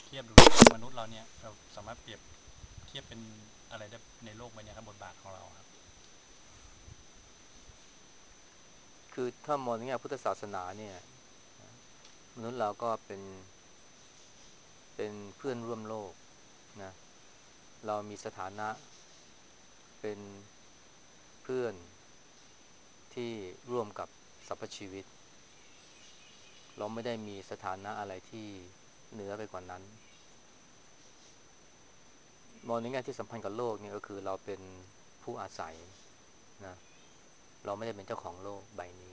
เทียบดูมนุษย์เราเนี่ยเราสามารถเปรียบเทียบเป็นอะไรได้ในโลกใบนี้ครับบทบาทของเราครับคือถ้ามองในแง่พุทธศาสนาเนี่ยมนุษย์เราก็เป็นเพื่อนร่วมโลกนะเรามีสถานะเป็นเพื่อนที่ร่วมกับสรรพชีวิตเราไม่ได้มีสถานะอะไรที่เหนือไปกว่านั้นมองในแง่ที่สัมพันธ์กับโลกเนี่ยก็คือเราเป็นผู้อาศัยนะเราไม่ได้เป็นเจ้าของโลกใบนี้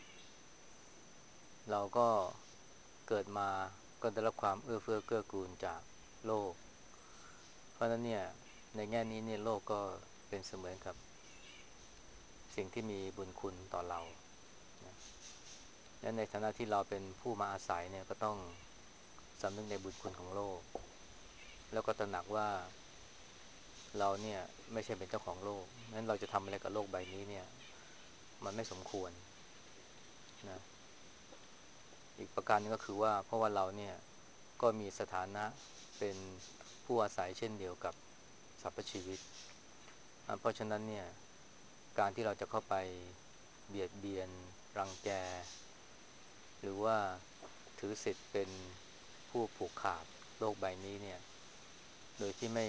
เราก็เกิดมาก็ได้รับความเอื้อเฟื้อเกื้อกูลจากโลกเพราะฉะนั้นเนี่ยในแง่นี้เนี่ยโลกก็เป็นเสมือนกับสิ่งที่มีบุญคุณต่อเรานะและในฐานะที่เราเป็นผู้มาอาศัยเนี่ยก็ต้องสำนึกในบุญคุณของโลกแล้วก็ตระหนักว่าเราเนี่ยไม่ใช่เป็นเจ้าของโลกงั้นเราจะทำอะไรกับโลกใบนี้เนี่ยมันไม่สมควรนะอีกประการหนึงก็คือว่าเพราะว่าเราเนี่ยก็มีสถานะเป็นผู้อาศัยเช่นเดียวกับสรรพชีวิตเพราะฉะนั้นเนี่ยการที่เราจะเข้าไปเบียดเบียนรังแกหรือว่าถือสิทธิ์เป็นผู้ผูกขาดโลกใบนี้เนี่ยโดยที่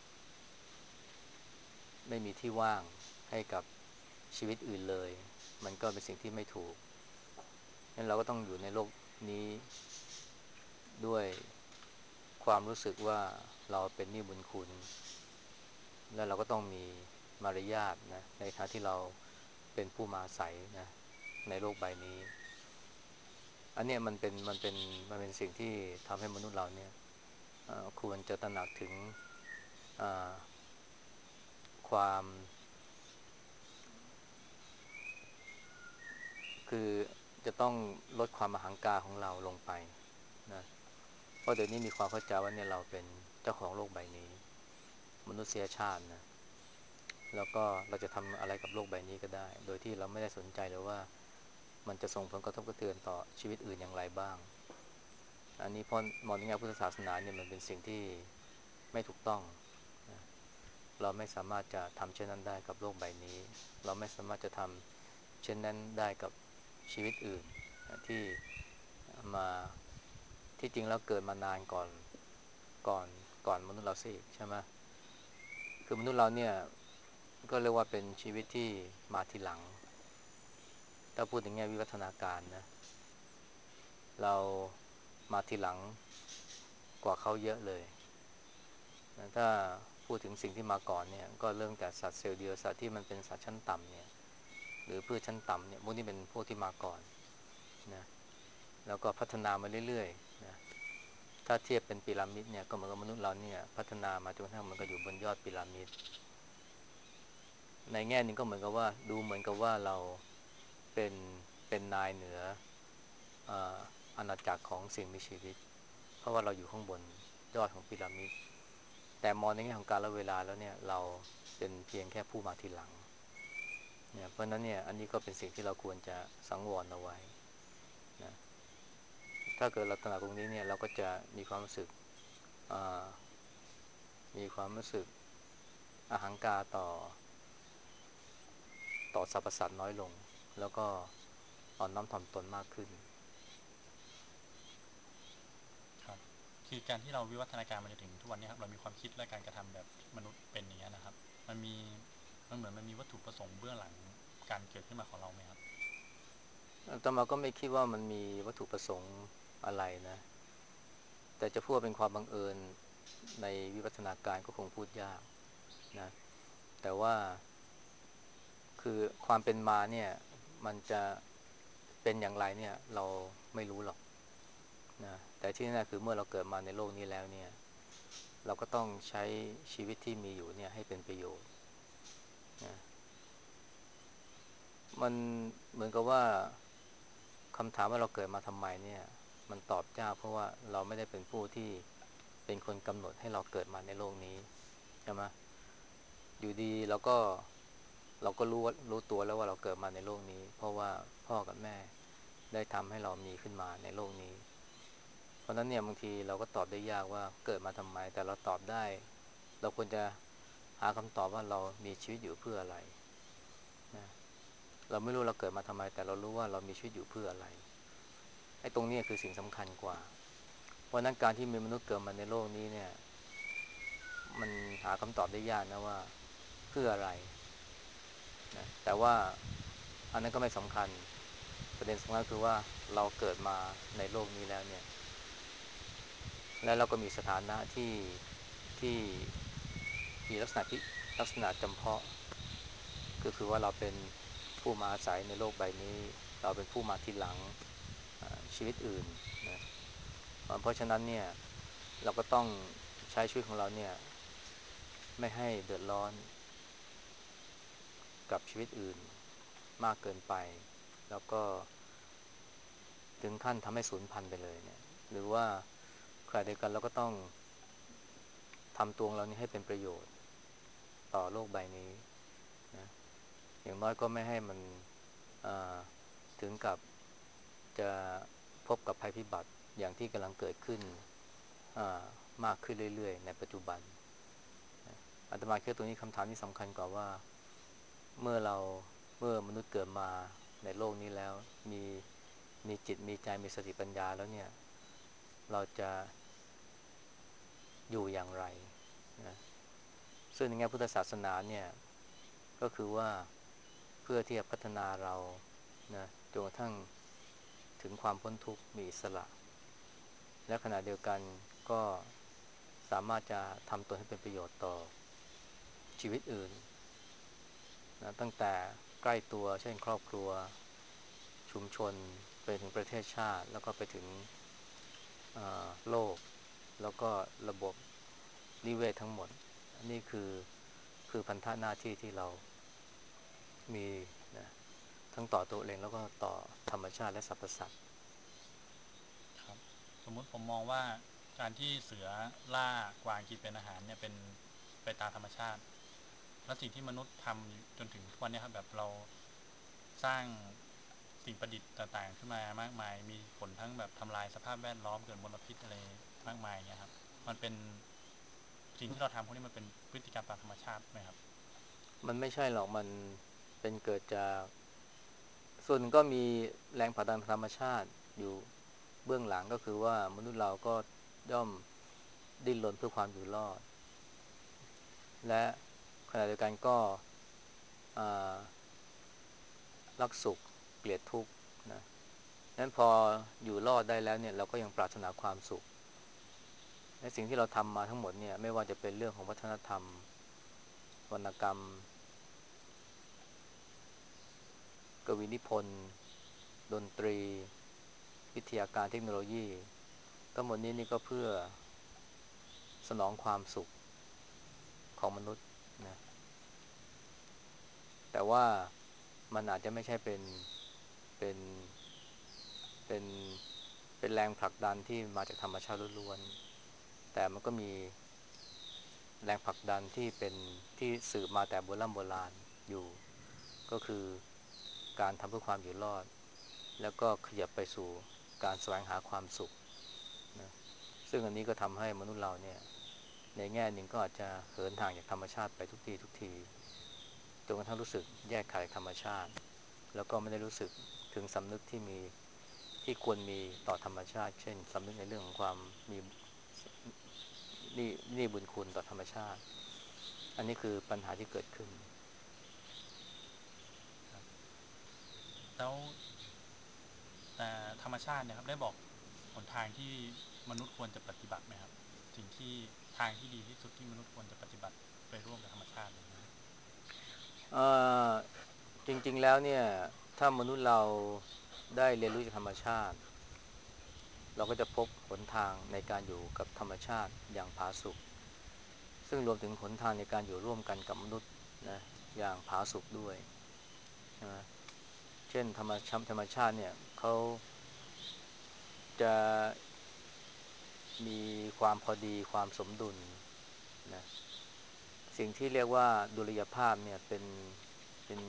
ไม่มีที่ว่างให้กับชีวิตอื่นเลยมันก็เป็นสิ่งที่ไม่ถูกงั้นเราก็ต้องอยู่ในโลกนี้ด้วยความรู้สึกว่าเราเป็นหนี้บุญคุณและเราก็ต้องมีมารยาทนะในฐานะที่เราเป็นผู้มาอาศัยนะในโลกใบนี้อันเนี้ยมันเป็นสิ่งที่ทำให้มนุษย์เราเนี่ยควรจะตระหนักถึงอ่าความคือจะต้องลดความอหังการของเราลงไปนะเพราะเดี๋ยวนี้มีความเข้าใจว่าเนี่ยเราเป็นเจ้าของโลกใบนี้มนุษยชาตินะแล้วก็เราจะทำอะไรกับโลกใบนี้ก็ได้โดยที่เราไม่ได้สนใจเลยว่ามันจะส่งผลกระทบกระเทือนต่อชีวิตอื่นอย่างไรบ้างอันนี้พอมองในแง่พุทธศาสนาเนี่ยมันเป็นสิ่งที่ไม่ถูกต้องนะเราไม่สามารถจะทำเช่นนั้นได้กับโลกใบนี้เราไม่สามารถจะทำเช่นนั้นได้กับชีวิตอื่นที่มาที่จริงแล้วเกิดมานานก่อนก่อนมนุษย์เราสิใช่ไหมคือมนุษย์เราเนี่ยก็เรียกว่าเป็นชีวิตที่มาทีหลังถ้าพูดถึงแง่วิวัฒนาการนะเรามาทีหลังกว่าเขาเยอะเลยนะถ้าพูดถึงสิ่งที่มาก่อนเนี่ยก็เริ่มแต่สัตว์เซลล์เดียวสัตว์ที่มันเป็นสัตว์ชั้นต่ำเนี่ยหรือพืชชั้นต่ำเนี่ยพวกนี้เป็นพวกที่มาก่อนนะแล้วก็พัฒนามาเรื่อยๆนะถ้าเทียบเป็นพีระมิดเนี่ยก็เหมือนกับมนุษย์เราเนี่ยพัฒนามาจนกระทั่งมันก็อยู่บนยอดพีระมิดในแง่หนึงก็เหมือนกับว่าดูเหมือนกับว่าเราเป็นเป็นนายเหนืออ่าอาณาจักรของสิ่งมีชีวิตเพราะว่าเราอยู่ข้างบนยอดของพีระมิดแต่มองในแง่ของกาลเวลาแล้วเนี่ยเราเป็นเพียงแค่ผู้มาทีหลังเนี่ยเพราะนั้นเนี่ยอันนี้ก็เป็นสิ่งที่เราควรจะสังวรเอาไว้นะถ้าเกิดเราตระหนักตรงนี้เนี่ยเราก็จะมีความรู้สึกอ่ามีความรู้สึกอหังการต่อสรรพสัตว์น้อยลงแล้วก็อ่อนน้อมถ่อมตนมากขึ้นครับคือการที่เราวิวัฒนาการมาจนถึงทุกวันนี้ครับเรามีความคิดและการกระทำแบบที่มนุษย์เป็นอย่างนี้นะครับมันมีมันเหมือนมันมีวัตถุประสงค์เบื้องหลังการเกิดขึ้นมาของเราไหมครับอาตมาก็ไม่คิดว่ามันมีวัตถุประสงค์อะไรนะแต่จะพูดว่าเป็นความบังเอิญในวิวัฒนาการก็คงพูดยากนะแต่ว่าคือความเป็นมาเนี่ยมันจะเป็นอย่างไรเนี่ยเราไม่รู้หรอกนะแต่ที่แน่ๆคือเมื่อเราเกิดมาในโลกนี้แล้วเนี่ยเราก็ต้องใช้ชีวิตที่มีอยู่เนี่ยให้เป็นประโยชน์นะมันเหมือนกับว่าคำถามว่าเราเกิดมาทำไมเนี่ยมันตอบยากเพราะว่าเราไม่ได้เป็นผู้ที่เป็นคนกำหนดให้เราเกิดมาในโลกนี้ใช่ไหมอยู่ดีเราก็รู้ตัวแล้วว่าเราเกิดมาในโลกนี้เพราะว่าพ่อกับแม่ได้ทำให้เรามีขึ้นมาในโลกนี้ราะนั้นเนี่ยบางทีเราก็ตอบได้ยากว่าเกิดมาทำไมแต่เราตอบได้เราควรจะหาคำตอบว่าเรามีชีวิตอยู่เพื่ออะไรนะเราไม่รู้เราเกิดมาทำไมแต่เรารู้ว่าเรามีชีวิตอยู่เพื่ออะไรไอ้ตรงนี้คือสิ่งสำคัญกว่าเพราะนั้นการที่มีมนุษย์เกิดมาในโลกนี้เนี่ยมันหาคำตอบได้ยากนะว่าเพื่ออะไรนะแต่ว่าอันนั้นก็ไม่สำคัญประเด็นสำคัญคือว่าเราเกิดมาในโลกนี้แล้วเนี่ยและเราก็มีสถานะที่มีลักษณะจำเพาะก็คือว่าเราเป็นผู้มาอาศัยในโลกใบนี้เราเป็นผู้มาทีหลังชีวิตอื่นนะเพราะฉะนั้นเนี่ยเราก็ต้องใช้ชีวิตของเราเนี่ยไม่ให้เดือดร้อนกับชีวิตอื่นมากเกินไปแล้วก็ถึงขั้นทำให้สูญพันธุ์ไปเลยเนี่ยหรือว่าขณะเดียวกันเราก็ต้องทำตัวของเรานี่ให้เป็นประโยชน์ต่อโลกใบนี้นะอย่างน้อยก็ไม่ให้มันอ่าถึงกับจะพบกับภัยพิบัติอย่างที่กำลังเกิดขึ้นมากขึ้นเรื่อยๆในปัจจุบันอาตมาคิดว่าตรงนี้คำถามที่สำคัญกว่าว่าเมื่อเราเมื่อมนุษย์เกิดมาในโลกนี้แล้วมีมีจิตมีใจมีสติปัญญาแล้วเนี่ยเราจะอยู่อย่างไรนะซึ่งในแง่พุทธศาสนาเนี่ยก็คือว่าเพื่อที่จะพัฒนาเรานะจนกระทั่งถึงความพ้นทุกข์มีอิสระและขณะเดียวกันก็สามารถจะทำตัวให้เป็นประโยชน์ต่อชีวิตอื่นนะตั้งแต่ใกล้ตัวเช่นครอบครัวชุมชนไปถึงประเทศชาติแล้วก็ไปถึงโลกแล้วก็ระบบนิเวศทั้งหมดอันนี้คือพันธะหน้าที่ที่เรามีนะทั้งต่อตัวเองแล้วก็ต่อธรรมชาติและสรรพสัตว์ครับสมมุติผมมองว่าการที่เสือล่ากวางกินเป็นอาหารเนี่ยเป็นไปตามธรรมชาติและสิ่งที่มนุษย์ทำจนถึงทุกวันนี้ครับแบบเราสร้างสิ่งประดิษฐ์ต่างๆขึ้นมามากมายมีผลทั้งแบบทำลายสภาพแวดล้อมเกิดมลพิษอะไรมากมายเนี่ยครับมันเป็นสิ่งที่เราทำพวกนี้มันเป็นพฤติกรรมตามธรรมชาติไหมครับมันไม่ใช่หรอกมันเป็นเกิดจากส่วนหนึ่งก็มีแรงผลักดันธรรมชาติอยู่เบื้องหลังก็คือว่ามนุษย์เราก็ย่อมดิ้นรนเพื่อความอยู่รอดและขณะเดียวกันก็อ่ารักสุขเกลียดทุกข์นะนั้นพออยู่รอดได้แล้วเนี่ยเราก็ยังปรารถนาความสุขและสิ่งที่เราทำมาทั้งหมดเนี่ยไม่ว่าจะเป็นเรื่องของวัฒนธรรมวรรณกรรมกวีนิพนธ์ดนตรีวิทยาการเทคโนโลยีทั้งหมดนี้นี่ก็เพื่อสนองความสุขของมนุษย์นะแต่ว่ามันอาจจะไม่ใช่เป็นเป็นเป็นแรงผลักดันที่มาจากธรรมชาติล้วนๆแต่มันก็มีแรงผลักดันที่เป็นที่สืบมาแต่โบราณอยู่ก็คือการทำเพื่อความอยู่รอดแล้วก็ขยับไปสู่การแสวงหาความสุขนะซึ่งอันนี้ก็ทำให้มนุษย์เราเนี่ยในแง่หนึ่งก็อาจจะเหินห่างจากธรรมชาติไปทุกทีจนกระทั่งรู้สึกแยกขาดจากธรรมชาติแล้วก็ไม่ได้รู้สึกถึงสำนึกที่มีที่ควรมีต่อธรรมชาติเช่นสำนึกในเรื่องของความมีนี่บุญคุณต่อธรรมชาติอันนี้คือปัญหาที่เกิดขึ้นครับแล้วแต่ธรรมชาติเนี่ยครับได้บอกหนทางที่มนุษย์ควรจะปฏิบัติไหมครับสิ่งที่ทางที่ดีที่สุดที่มนุษย์ควรจะปฏิบัติไปร่วมกับธรรมชาติอะไรอย่างเงี้ยครับเอ่อจริงๆแล้วเนี่ยถ้ามนุษย์เราได้เรียนรู้จากธรรมชาติเราก็จะพบหนทางในการอยู่กับธรรมชาติอย่างผาสุกซึ่งรวมถึงหนทางในการอยู่ร่วมกันกับมนุษย์นะอย่างผาสุกด้วยใช่ไหมเช่นธรรมชาติเนี่ยเขาจะมีความพอดีความสมดุลนะสิ่งที่เรียกว่าดุลยภาพเนี่ยเป็น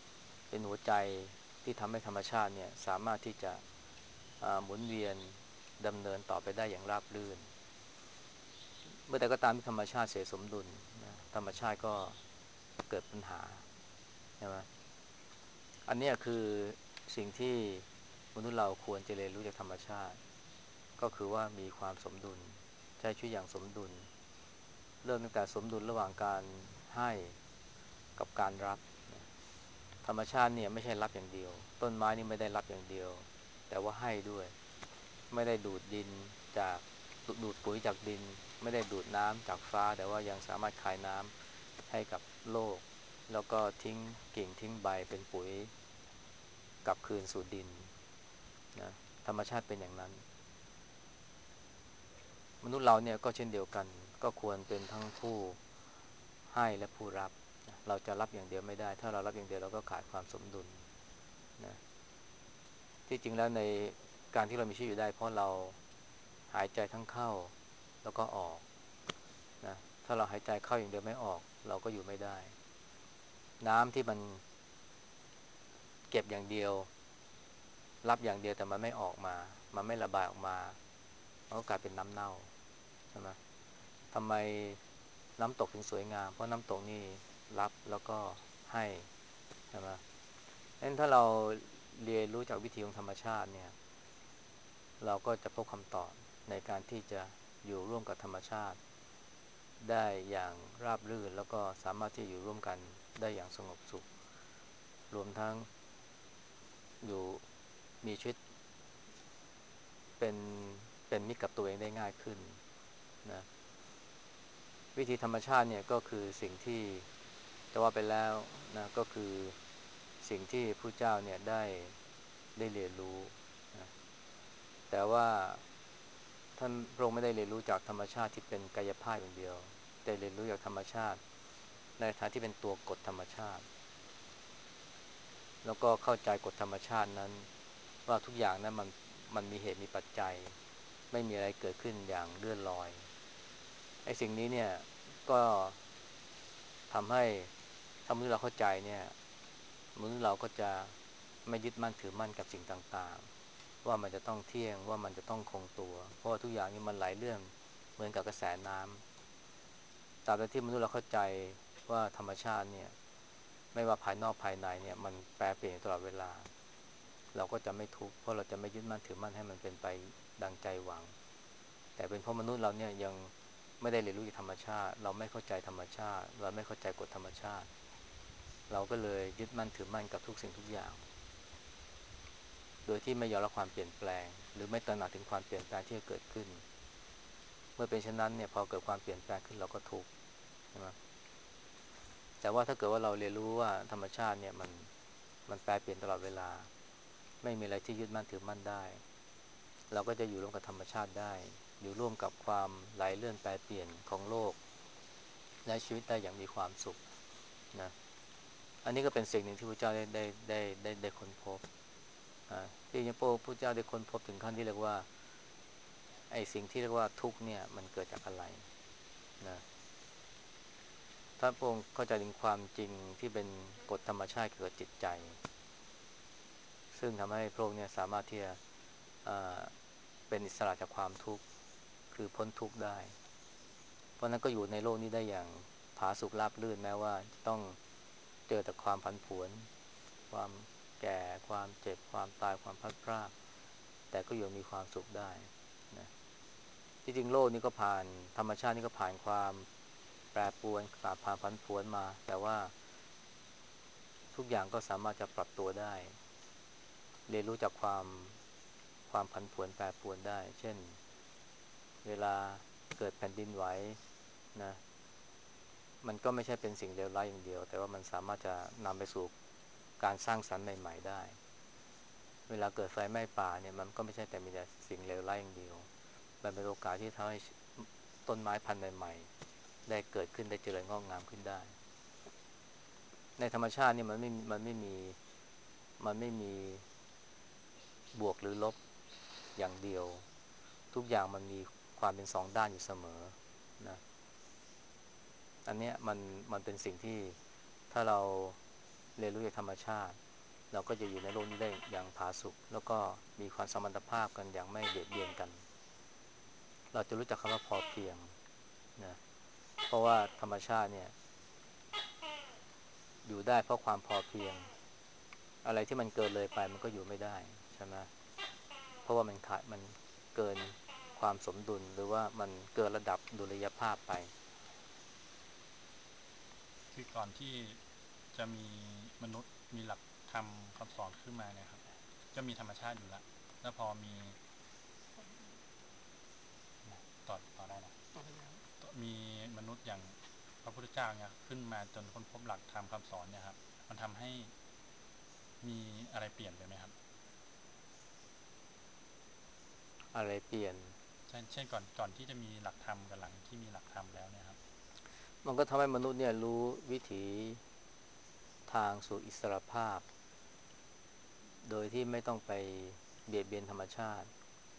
เป็นหัวใจที่ทำให้ธรรมชาติเนี่ยสามารถที่จะหมุนเวียนดำเนินต่อไปได้อย่างราบรื่นเมื่อใดก็ตามที่ธรรมชาติเสียสมดุลนะธรรมชาติก็เกิดปัญหาใช่ไหมอันเนี้ยคือสิ่งที่มนุษย์เราควรจะเรียนรู้จากธรรมชาติก็คือว่ามีความสมดุลใช้ชีวิตอย่างสมดุลเริ่มตั้งแต่สมดุลระหว่างการให้กับการรับนะธรรมชาติเนี่ยไม่ใช่รับอย่างเดียวต้นไม้นี่ไม่ได้รับอย่างเดียวแต่ว่าให้ด้วยไม่ได้ดูดดินจากดูดปุ๋ยจากดินไม่ได้ดูดน้ำจากฟ้าแต่ว่ายังสามารถคายน้ำให้กับโลกแล้วก็ทิ้งกิ่งทิ้งใบเป็นปุ๋ยกลับคืนสู่ดินนะธรรมชาติเป็นอย่างนั้นมนุษย์เราเนี่ยก็เช่นเดียวกันก็ควรเป็นทั้งผู้ให้และผู้รับเราจะรับอย่างเดียวไม่ได้ถ้าเรารับอย่างเดียวเราก็ขาดความสมดุลนะที่จริงแล้วในการที่เรามีชีวิตอยู่ได้เพราะเราหายใจทั้งเข้าแล้วก็ออกนะถ้าเราหายใจเข้าอย่างเดียวไม่ออกเราก็อยู่ไม่ได้น้ำที่มันเก็บอย่างเดียวรับอย่างเดียวแต่มันไม่ออกมามันไม่ระบายออกมามันก็กลายเป็นน้ำเน่าใช่ไหมทำไมน้ำตกถึงสวยงามเพราะน้ำตกนี่รับแล้วก็ให้ใช่ไหมงั้นถ้าเราเรียนรู้จากวิธีของธรรมชาติเนี่ยเราก็จะพบคำตอบในการที่จะอยู่ร่วมกับธรรมชาติได้อย่างราบรื่นแล้วก็สามารถที่จะอยู่ร่วมกันได้อย่างสงบสุขรวมทั้งอยู่มีชีวิตเป็นเป็นมิตรกับตัวเองได้ง่ายขึ้นนะวิธีธรรมชาติเนี่ยก็คือสิ่งที่จะว่าไปแล้วนะก็คือสิ่งที่พระเจ้าเนี่ยได้เรียนรู้นะแต่ว่าท่านพระองค์ไม่ได้เรียนรู้จากธรรมชาติที่เป็นกายภาพอย่างเดียวแต่เรียนรู้จากธรรมชาติในฐานะที่เป็นตัวกฎธรรมชาติแล้วก็เข้าใจกฎธรรมชาตินั้นว่าทุกอย่างนั้นมันมีเหตุมีปัจจัยไม่มีอะไรเกิดขึ้นอย่างเลื่อนลอยไอ้สิ่งนี้เนี่ยก็ทำให้ถ้ามนุษย์เราเข้าใจเนี่ยมนุษย์เราก็จะไม่ยึดมั่นถือมั่นกับสิ่งต่างๆว่ามันจะต้องเที่ยงว่ามันจะต้องคงตัวเพราะว่าทุกอย่างนี้มันไหลเรื่องเหมือนกับกระแสน้ำตราบใดที่มนุษย์เราเข้าใจว่าธรรมชาติเนี่ยไม่ว่าภายนอกภายในเนี่ยมันแปรเปลี่ยนตลอดเวลาเราก็จะไม่ทุกข์เพราะเราจะไม่ยึดมั่นถือมั่นให้มันเป็นไปดังใจหวังแต่เป็นเพราะมนุษย์เราเนี่ยยังไม่ได้เรียนรู้จากธรรมชาติเราไม่เข้าใจธรรมชาติเราไม่เข้าใจกฎธรรมชาติเราก็เลยยึดมั่นถือมั่นกับทุกสิ่งทุกอย่างโดยที่ไม่ยอมรับความเปลี่ยนแปลงหรือไม่ตระหนักถึงความเปลี่ยนแปลงที่จะเกิดขึ้นเมื่อเป็นเช่นนั้นเนี่ยพอเกิดความเปลี่ยนแปลงขึ้นเราก็ทุกข์ใช่ไหมแต่ว่าถ้าเกิดว่าเราเรียนรู้ว่าธรรมชาติเนี่ยมันแปรเปลี่ยนตลอดเวลาไม่มีอะไรที่ยึดมั่นถือมั่นได้เราก็จะอยู่ร่วมกับธรรมชาติได้อยู่ร่วมกับความไหลเลื่อนแปรเปลี่ยนของโลกและชีวิตได้อย่างมีความสุขนะอันนี้ก็เป็นสิ่งหนึ่งที่พระเจ้าได้ค้นพบที่พระพุทธเจ้าได้ค้นพบถึงขั้นที่เรียกว่าไอ้สิ่งที่เรียกว่าทุกข์เนี่ยมันเกิดจากอะไรนะถ้าพระองค์เข้าใจถึงความจริงที่เป็นกฎธรรมชาติเกี่ยวกับจิตใจซึ่งทำให้พระองค์เนี่ยสามารถที่จะเป็นอิสระจากความทุกข์คือพ้นทุกข์ได้เพราะนั้นก็อยู่ในโลกนี้ได้อย่างผาสุกราบรื่นแม้ว่าจะต้องเจอแต่ความผันผวนความแก่ความเจ็บความตายความพลัดพรากแต่ก็อยู่มีความสุขได้นะที่จริงโลกนี้ก็ผ่านธรรมชาตินี่ก็ผ่านความแปรปรวนผ่านผันผวนมาแต่ว่าทุกอย่างก็สามารถจะปรับตัวได้เรียนรู้จากความผันผวนแปรปรวนได้เช่นเวลาเกิดแผ่นดินไหวนะมันก็ไม่ใช่เป็นสิ่งเลวร้ายอย่างเดียวแต่ว่ามันสามารถจะนำไปสู่การสร้างสรรค์ใหม่ๆได้เวลาเกิดไฟไหม้ป่าเนี่ยมันก็ไม่ใช่แต่มีแต่สิ่งเลวร้ายอย่างเดียวมันเป็นโอกาสที่ทำให้ต้นไม้พันธุ์ใหม่ๆได้เกิดขึ้นได้เจริญงอกงามขึ้นได้ในธรรมชาตินี่มันไม่มีบวกหรือลบอย่างเดียวทุกอย่างมันมีความเป็นสองด้านอยู่เสมอนะอันเนี้ยมันเป็นสิ่งที่ถ้าเราเรียนรู้จากธรรมชาติเราก็จะอยู่ในโลกนี้ได้อย่างผาสุกแล้วก็มีความสมรรถภาพกันอย่างไม่เบียดเบียนกันเราจะรู้จักคำว่าพอเพียงนะเพราะว่าธรรมชาติเนี่ยอยู่ได้เพราะความพอเพียงอะไรที่มันเกินเลยไปมันก็อยู่ไม่ได้ใช่ไหมเพราะว่ามันเกินความสมดุลหรือว่ามันเกินระดับดุลยภาพไปคือก่อนที่จะมีมนุษย์มีหลักธรรมคำสอนขึ้นมาเนี่ยครับก็มีธรรมชาติอยู่แล้วแล้วพอมีต่อได้นะมีมนุษย์อย่างพระพุทธเจ้าเนี่ยขึ้นมาจนค้นพบหลักธรรมคำสอนเนี่ยครับมันทำให้มีอะไรเปลี่ยนไปไหมครับอะไรเปลี่ยนเช่นก่อนที่จะมีหลักธรรมกับหลังที่มีหลักธรรมแล้วเนี่ยครับมันก็ทำให้มนุษย์เนี่ยรู้วิถีทางสู่อิสรภาพโดยที่ไม่ต้องไปเบียดเบียนธรรมชาติ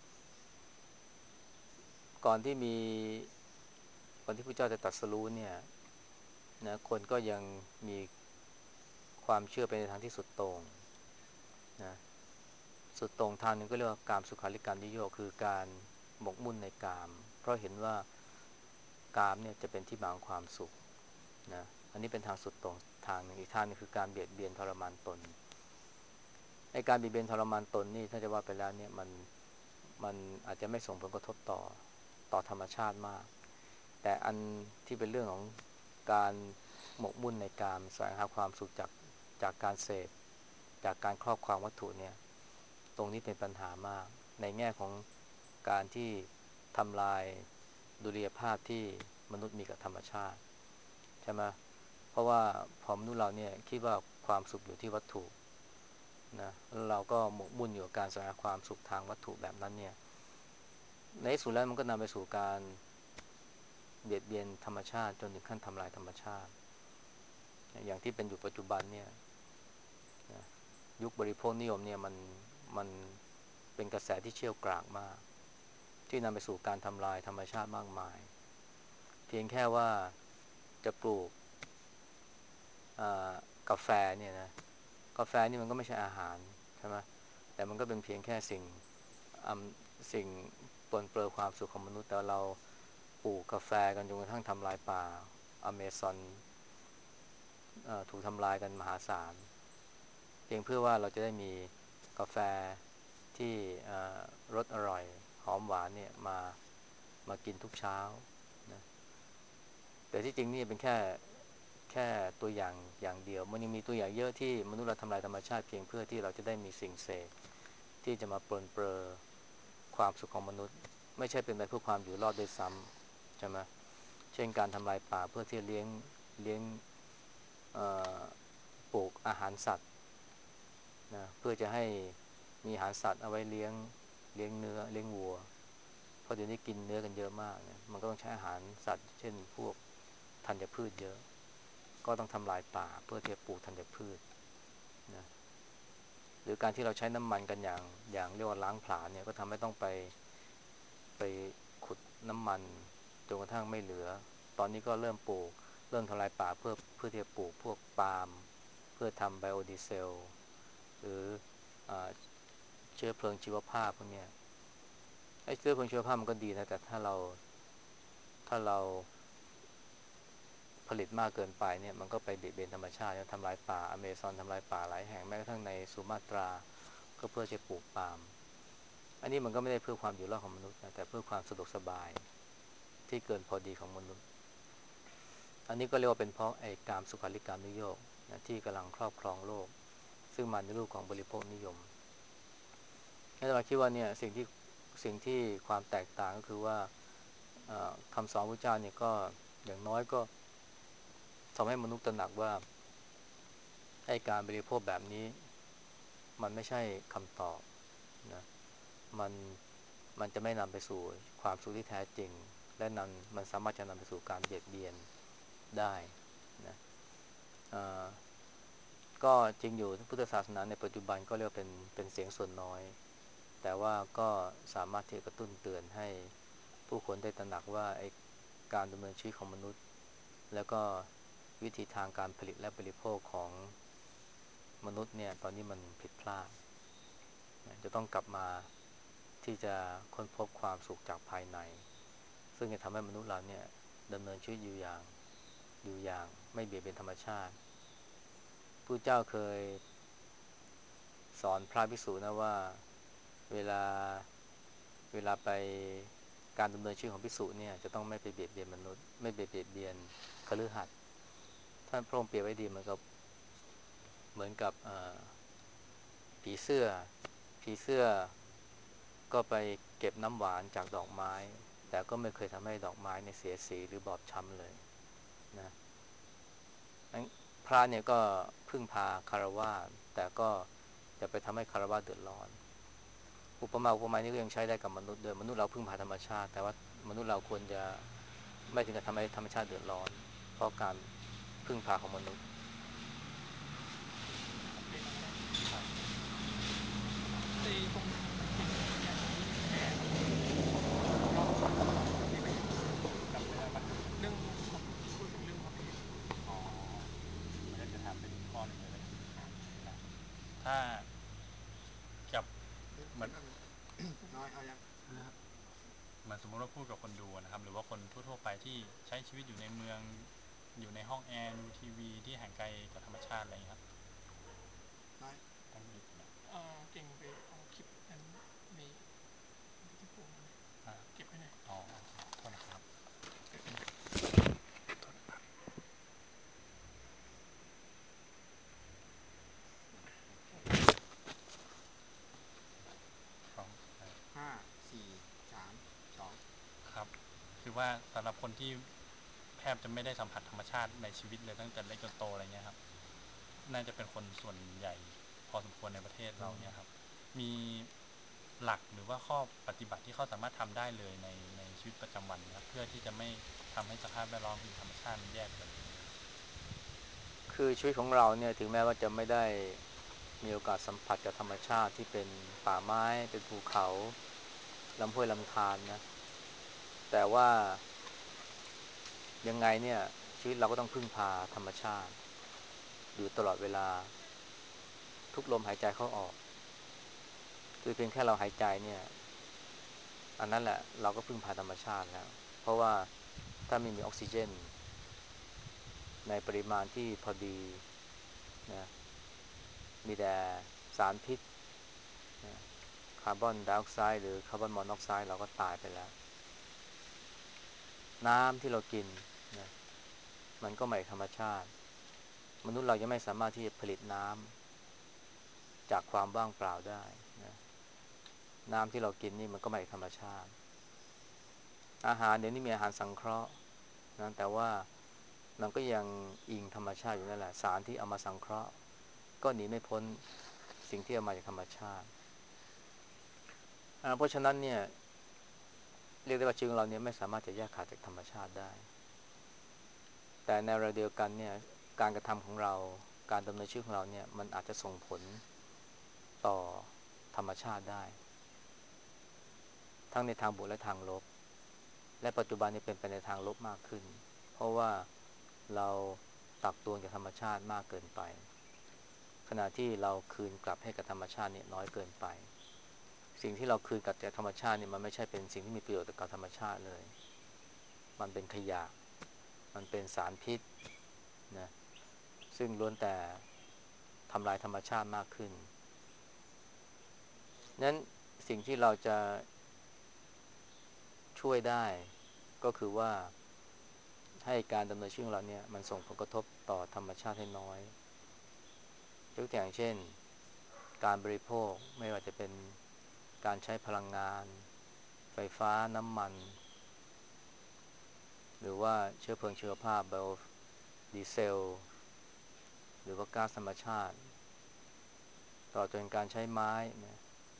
ก่อนที่มีก่อนที่พระเจ้าจะตรัสรู้เนี่ยนะคนก็ยังมีความเชื่อไปในทางที่สุดโต่งนะสุดโต่งทางหนึ่งก็เรียกว่ากามสุขาริการนิโยคคือการหมกมุ่นในกามเพราะเห็นว่ากามเนี่ยจะเป็นที่มาของความสุขนะอันนี้เป็นทางสุดโต่งทางหนึ่งอีกทางหนึงคือการเบียดเบียนทรมานตนไอ้การเบียดเบียนทรมานตนนี่ถ้าจะว่าไปแล้วเนี่ยมันอาจจะไม่ส่งผลกระทบต่อธรรมชาติมากแต่อันที่เป็นเรื่องของการหมกมุ่นในการแสวงหาความสุขจากการเสพจากการครอบครองวัตถุเนี่ยตรงนี้เป็นปัญหามากในแง่ของการที่ทำลายดุลยภาพที่มนุษย์มีกับธรรมชาติใช่ไหมเพราะว่าพอมนุษย์เราเนี่ยคิดว่าความสุขอยู่ที่วัตถุนะแล้วเราก็หมกมุ่นอยู่กับการแสวงหาความสุขทางวัตถุแบบนั้นเนี่ยในที่สุดแล้วมันก็นำไปสู่การเบียดเบียนธรรมชาติจนถึงขั้นทำลายธรรมชาติอย่างที่เป็นอยู่ปัจจุบันเนี่ยนะยุคบริโภคนิยมเนี่ยมันเป็นกระแสที่เชี่ยวกรากมากที่นำไปสู่การทำลายธรรมชาติมากมายเพียงแค่ว่าจะปลูกอ่ากาแฟเนี่ยนะกาแฟนี่มันก็ไม่ใช่อาหารใช่ไหมแต่มันก็เป็นเพียงแค่สิ่งปลนเปื้อความสุขของมนุษย์แต่เราปลูกกาแฟกันจนกระทั่งทำลายป่าอเมซอนถูกทำลายกันมหาศาลเพียงเพื่อว่าเราจะได้มีกาแฟที่รสอร่อยหอมหวานเนี่ยมากินทุกเช้านะแต่ที่จริงนี่เป็นแค่ตัวอย่างเดียวมันยังมีตัวอย่างเยอะที่มนุษย์เราทำลายธรรมชาติเพียงเพื่อที่เราจะได้มีสิ่งเสพที่จะมาปลนเปลือความสุขของมนุษย์ไม่ใช่เป็นไปเพื่อความอยู่รอดด้วยซ้ำใช่ไหมเช่นการทำลายป่าเพื่อที่จะเลี้ยงเอ่อปลูกอาหารสัตว์นะเพื่อจะให้มีอาหารสัตว์เอาไว้เลี้ยงเนื้อเลี้ยงวัวเพราะเดี๋ยวนี้กินเนื้อกันเยอะมากเนี่ยมันก็ต้องใช้อาหารสัตว์เช่นพวกธัญพืชเยอะก็ต้องทำลายป่าเพื่อที่จะปลูกธัญพืชนะหรือการที่เราใช้น้ำมันกันอย่างเรียกว่าล้างผลาญเนี่ยก็ทำให้ต้องไปขุดน้ำมันจนกระทั่งไม่เหลือตอนนี้ก็เริ่มทำลายป่าเพื่อที่จะปลูกพวกปาล์มเพื่อทำไบโอดีเซลหรืออาเชื้อเพลิงชีวภาพพวกเนี้ยไอ้เชื้อเพลิงชีวภาพมันก็ดีนะแต่ถ้าเราผลิตมากเกินไปเนี่ยมันก็ไปเบียดเบียนธรรมชาติทำลายป่าอเมซอนทำลายป่าหลายแห่งแม้กระทั่งในสุมาตราก็เพื่อจะปลูกปาล์มอันนี้มันก็ไม่ได้เพื่อความอยู่รอดของมนุษย์นะแต่เพื่อความสะดวกสบายที่เกินพอดีของมนุษย์อันนี้ก็เรียกว่าเป็นเพราะไอ้กามสุขาริการนุโยคนะที่กำลังครอบครองโลกซึ่งมาในรูปของบริโภคนิยมอาตมาคิดว่าเนี่ยสิ่งที่ความแตกต่างก็คือว่าคำสอนพระเจ้าเนี่ยก็อย่างน้อยก็ทำให้มนุษย์ตระหนักว่าไอ้การบริโภคแบบนี้มันไม่ใช่คำตอบนะมันมันจะไม่นำไปสู่ความสุขที่แท้จริงและมันสามารถจะนำไปสู่การเบียดเบียนได้นะเอ่อก็จริงอยู่พุทธศาสนาในปัจจุบันก็เรียกว่าเป็นเสียงส่วนน้อยแต่ว่าก็สามารถที่จะกระตุ้นเตือนให้ผู้คนได้ตระหนักว่าไอ้การดำเนินชีวิตของมนุษย์แล้วก็วิธีทางการผลิตและบริโภคของมนุษย์เนี่ยตอนนี้มันผิดพลาดนะจะต้องกลับมาที่จะค้นพบความสุขจากภายในซึ่งจะทำให้มนุษย์เราเนี่ยดำเนินชีวิตอยู่อย่างไม่เบียดเบียนธรรมชาติผู้เจ้าเคยสอนพระภิกษุนะว่าเวลาเวลาไปการดำเนินชีวิตของภิกษุเนี่ยจะต้องไม่ไปเบียดเบียนมนุษย์ไม่ไปเบียดเบียนคฤหัสถ์ท่านพระองค์เปรียบไว้ดีเหมือนกับผีเสื้อผีเสื้อก็ไปเก็บน้ำหวานจากดอกไม้แต่ก็ไม่เคยทำให้ดอกไม้เนี่ยเสียสีหรือบอบช้ำเลยนะงั้นพระเนี่ยก็พึ่งพาคารวะแต่ก็จะไปทำให้คารวะเดือดร้อนอุปมานี้ก็ยังใช้ได้กับมนุษย์ด้วยมนุษย์เราพึ่งพาธรรมชาติแต่ว่ามนุษย์เราควรจะไม่ถึงกับทำให้ธรรมชาติเดือดร้อนเพราะการพึ่งพาของมนุษย์ไอ้ตรงสิ่งอย่างนี้แม่ครับเรามีไหมจำไม่ได้ว่าเรื่องความพูดถึงเรื่องความเห็นอ๋อมันก็จะถามเป็นข้อหนึ่งเลยนะนะถ้ากับเหมือนน้อยเอายังเหมือนสมมติว่าพูดกับคนดูนะครับหรือว่าคนทั่วๆไปที่ใช้ชีวิตอยู่ในเมืองอยู่ในห้องแอร์ดูทีวีที่ห่างไกลจากธรรมชาติอะไรอย่างนี้ครับน้อยต้องหยุดนะเก่งไปเอาคลิปนั้นในที่ผมอ่าเก็บไว้หน่อยอ๋อโทษนะครับของห้าสี่สามสองครับคือว่าสำหรับคนที่แทบจะไม่ได้สัมผัสธรรมชาติในชีวิตเลยตั้งแต่เล็กจนโตอะไรเงี้ยครับน่าจะเป็นคนส่วนใหญ่พอสมควรในประเทศเราเนี่ยครับมีหลักหรือว่าข้อปฏิบัติที่เขาสามารถทำได้เลยในชีวิตประจำวันนะครับเพื่อที่จะไม่ทำให้สภาพแวดล้อมหรือธรรมชาติมันแย่ไปกว่านี้นะครับคือชีวิตของเราเนี่ยถึงแม้ว่าจะไม่ได้มีโอกาสสัมผัสกับธรรมชาติที่เป็นป่าไม้เป็นภูเขาลำห้วยลำธารนะแต่ว่ายังไงเนี่ยชีวิตเราก็ต้องพึ่งพาธรรมชาติอยู่ตลอดเวลาทุกลมหายใจเข้าออกคือเพียงแค่เราหายใจเนี่ยอันนั้นแหละเราก็พึ่งพาธรรมชาติแล้วเพราะว่าถ้าไม่มีออกซิเจนในปริมาณที่พอดีนะมีแต่สารพิษนะคาร์บอนไดออกไซด์หรือคาร์บอนมอนอกไซด์เราก็ตายไปแล้วน้ำที่เรากินนะมันก็ไม่ธรรมชาติมนุษย์เรายังไม่สามารถที่จะผลิตน้ำจากความว่างเปล่าได้นะน้ำที่เรากินนี่มันก็ไม่ธรรมชาติอาหารเดี๋ยวนี้มีอาหารสังเคราะห์นะแต่ว่ามันก็ยังอิงธรรมชาติอยู่นั่นแหละสารที่เอามาสังเคราะห์ก็หนีไม่พ้นสิ่งที่เอามาจากธรรมชาติเพราะฉะนั้นเนี่ยเรียกได้ว่าชีวิตของเราเนี่ยไม่สามารถจะแยกขาดจากธรรมชาติได้แต่ในเวลาเดียวกันเนี่ยการกระทำของเราการดำเนินชีวิตของเราเนี่ยมันอาจจะส่งผลต่อธรรมชาติได้ทั้งในทางบวกและทางลบและปัจจุบันนี้เป็นไปในทางลบมากขึ้นเพราะว่าเราตักตวงจากธรรมชาติมากเกินไปขณะที่เราคืนกลับให้กับธรรมชาติเนี่ยน้อยเกินไปสิ่งที่เราคืนกลับจากธรรมชาติเนี่ยมันไม่ใช่เป็นสิ่งที่มีประโยชน์ต่อธรรมชาติเลยมันเป็นขยะมันเป็นสารพิษนะซึ่งล้วนแต่ทำลายธรรมชาติมากขึ้นนั้นสิ่งที่เราจะช่วยได้ก็คือว่าให้การดำเนินชีวิตของเราเนี่ยมันส่งผลกระทบต่อธรรมชาติให้น้อยยกตัวอย่างเช่นการบริโภคไม่ว่าจะเป็นการใช้พลังงานไฟฟ้าน้ำมันหรือว่าเชื้อเพลิงชีวภาพไบโอดีเซลหรือว่าก๊าซธรรมชาติต่อจนการใช้ไม้นะ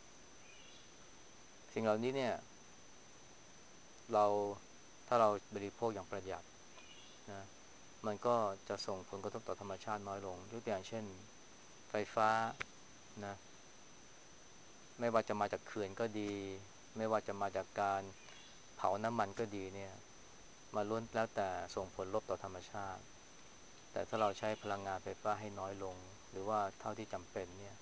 สิ่งเหล่านี้เนี่ยเราถ้าเราบริโภคอย่างประหยัดนะมันก็จะส่งผลกระทบต่อธรรมชาติน้อยลงยกตัวอย่างเช่นไฟฟ้านะไม่ว่าจะมาจากเขื่อนก็ดีไม่ว่าจะมาจากการเผาน้ำมันก็ดีเนี่ยมาล้วนแล้วแต่ส่งผลลบต่อธรรมชาติแต่ถ้าเราใช้พลังงานไฟฟ้าให้น้อยลงหรือว่าเท่าที่จำเป็นเนี่ย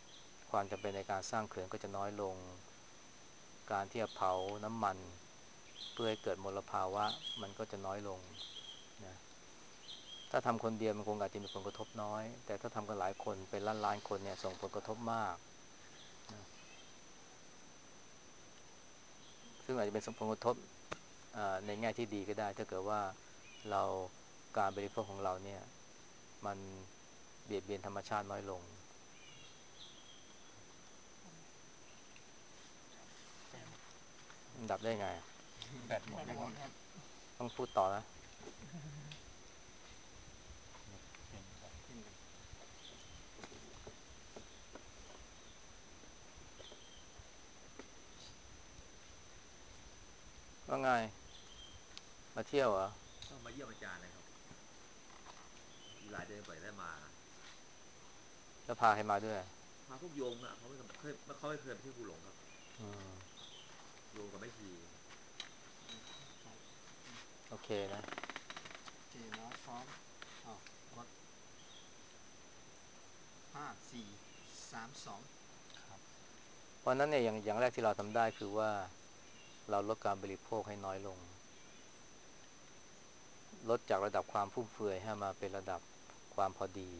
ความจำเป็นในการสร้างเขื่อนก็จะน้อยลงการที่จะเผาน้ำมันเพื่อให้เกิดมลภาวะมันก็จะน้อยลงนะถ้าทำคนเดียวมันคงอาจจะมีผลกระทบน้อยแต่ถ้าทำกันหลายคนเป็นล้านๆคนเนี่ยส่งผลกระทบมากนะซึ่งอาจจะเป็นผลกระทบในแง่ที่ดีก็ได้ถ้าเกิดว่าเราการบริโภคของเราเนี่ยมันเบียดเบียนธรรมชาติน้อยลงดับได้ไงแบตหมดแบบหมดครับต้องพูดต่อนะเปลี่ยนแบตว่าไงมาเที่ยวเหรอก็มาเยี่ยมอาจารย์นะครับอีกหลายเดือนกว่าจะได้มาแล้วพาใครมาด้วยพาพวกโยมอะเขาไม่เคยไปที่ภูหลงครับอืมโยมกับแม่ชีโอเคนะโอเคนะพร้อมอ้าวกด5 4 3 2 ครับเพราะนั้นเนี่ยอย่างแรกที่เราทำได้คือว่าเราลดการบริโภคให้น้อยลงลดจากระดับความฟุ่มเฟือยให้มาเป็นระดับความพอดี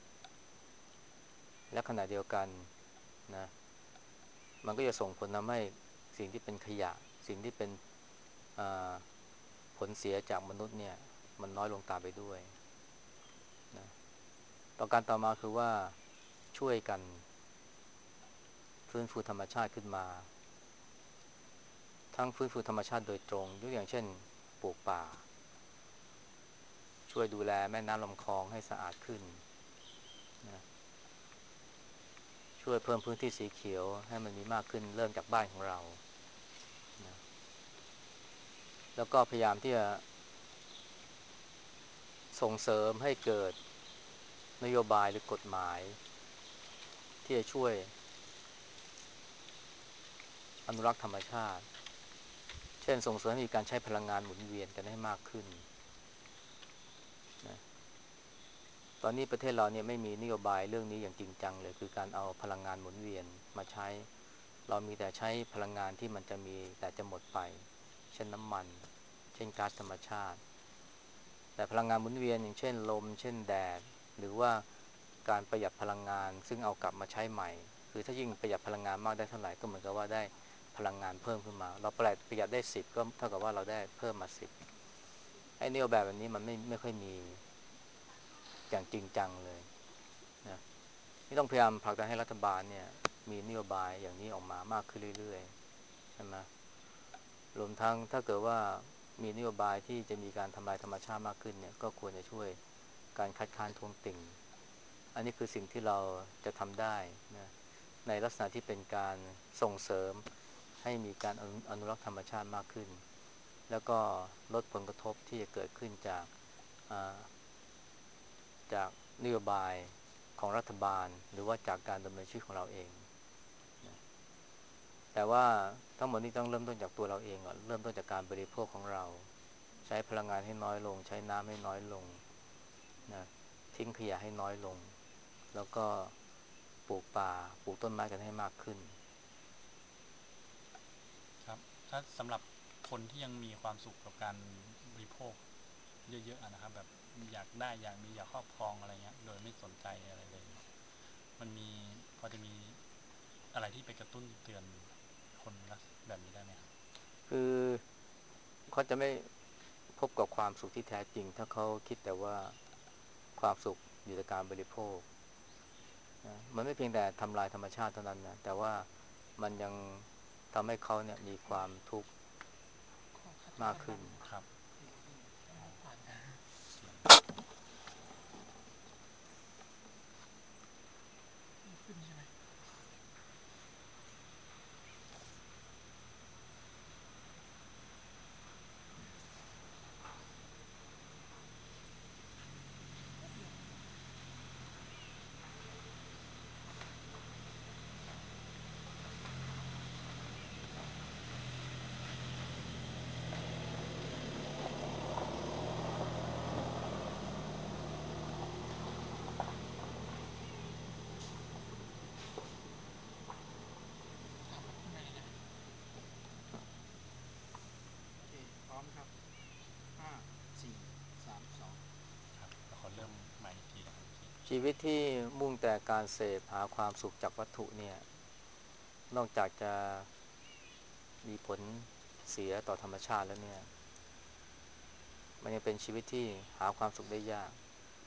และขณะเดียวกันนะมันก็จะส่งผลทำให้สิ่งที่เป็นขยะสิ่งที่เป็นผลเสียจากมนุษย์เนี่ยมันน้อยลงตามไปด้วยนะต่อการต่อมาคือว่าช่วยกันฟื้นฟูธรรมชาติขึ้นมาทั้งฟื้นฟูธรรมชาติโดยตรงยกอย่างเช่นปลูกป่าช่วยดูแลแม่น้ำลำคลองให้สะอาดขึ้นนะช่วยเพิ่มพื้นที่สีเขียวให้มันมีมากขึ้นเริ่มจากบ้านของเรานะแล้วก็พยายามที่จะส่งเสริมให้เกิดนโยบายหรือกฎหมายที่จะช่วยอนุรักษ์ธรรมชาติเช่นส่งเสริมให้มีการใช้พลังงานหมุนเวียนกันให้มากขึ้นนะตอนนี้ประเทศเราเนี่ยไม่มีนโยบายเรื่องนี้อย่างจริงจังเลยคือการเอาพลังงานหมุนเวียนมาใช้เรามีแต่ใช้พลังงานที่มันจะมีแต่จะหมดไปเช่นน้ำมันเช่นก๊าซธรรมชาติแต่พลังงานหมุนเวียนอย่างเช่นลมเช่นแดดหรือว่าการประหยัดพลังงานซึ่งเอากลับมาใช้ใหม่คือถ้ายิ่งประหยัดพลังงานมากได้เท่าไหร่ก็เหมือนกับว่าได้พลังงานเพิ่มขึ้นมาเราประหยัดได้10ก็เท่ากับว่าเราได้เพิ่มมา10ไอ้นโยบายแบบนี้มันไม่ค่อยมีอย่างจริงจังเลยนะนี่ต้องพยายามผลักดันให้รัฐบาลเนี่ยมีนโยบายอย่างนี้ออกมามากขึ้นเรื่อยๆใช่ไหมรวมทั้งถ้าเกิดว่ามีนโยบายที่จะมีการทำลายธรรมชาติมากขึ้นเนี่ยก็ควรจะช่วยการคัดค้านท้วงติ่งอันนี้คือสิ่งที่เราจะทำได้นะในลักษณะที่เป็นการส่งเสริมให้มีการอนุรักษ์ธรรมชาติมากขึ้นแล้วก็ลดผลกระทบที่จะเกิดขึ้นอ่าจากนโยบายของรัฐบาลหรือว่าจากการดำเนินชีวิตของเราเองนะแต่ว่าทั้งหมดนี้ต้องเริ่มต้นจากตัวเราเองก่อนเริ่มต้นจากการบริโภคของเราใช้พลังงานให้น้อยลงใช้น้ำให้น้อยลงนะทิ้งขยะให้น้อยลงแล้วก็ปลูกป่าปลูกต้นไม้กันให้มากขึ้นครับถ้าสำหรับคนที่ยังมีความสุขกับการบริโภคเยอะๆนะครับแบบอยากได้อยากมีอยากครอบครองอะไรเงี้ยโดยไม่สนใจอะไรเลยมันมีพอจะมีอะไรที่ไปกระตุ้นเตือนคนแบบนี้ได้ไหมครับคือเขาจะไม่พบกับความสุขที่แท้จริงถ้าเขาคิดแต่ว่าความสุขอยู่ในการบริโภคนะมันไม่เพียงแต่ทำลายธรรมชาติเท่านั้นนะแต่ว่ามันยังทำให้เขาเนี่ยมีความทุกข์ขอพัฒมากขึ้นนาครับผ่านเสียงขึ้นใช่ไหมชีวิตที่มุ่งแต่การเสพหาความสุขจากวัตถุเนี่ยนอกจากจะมีผลเสียต่อธรรมชาติแล้วเนี่ยมันยังเป็นชีวิตที่หาความสุขได้ยาก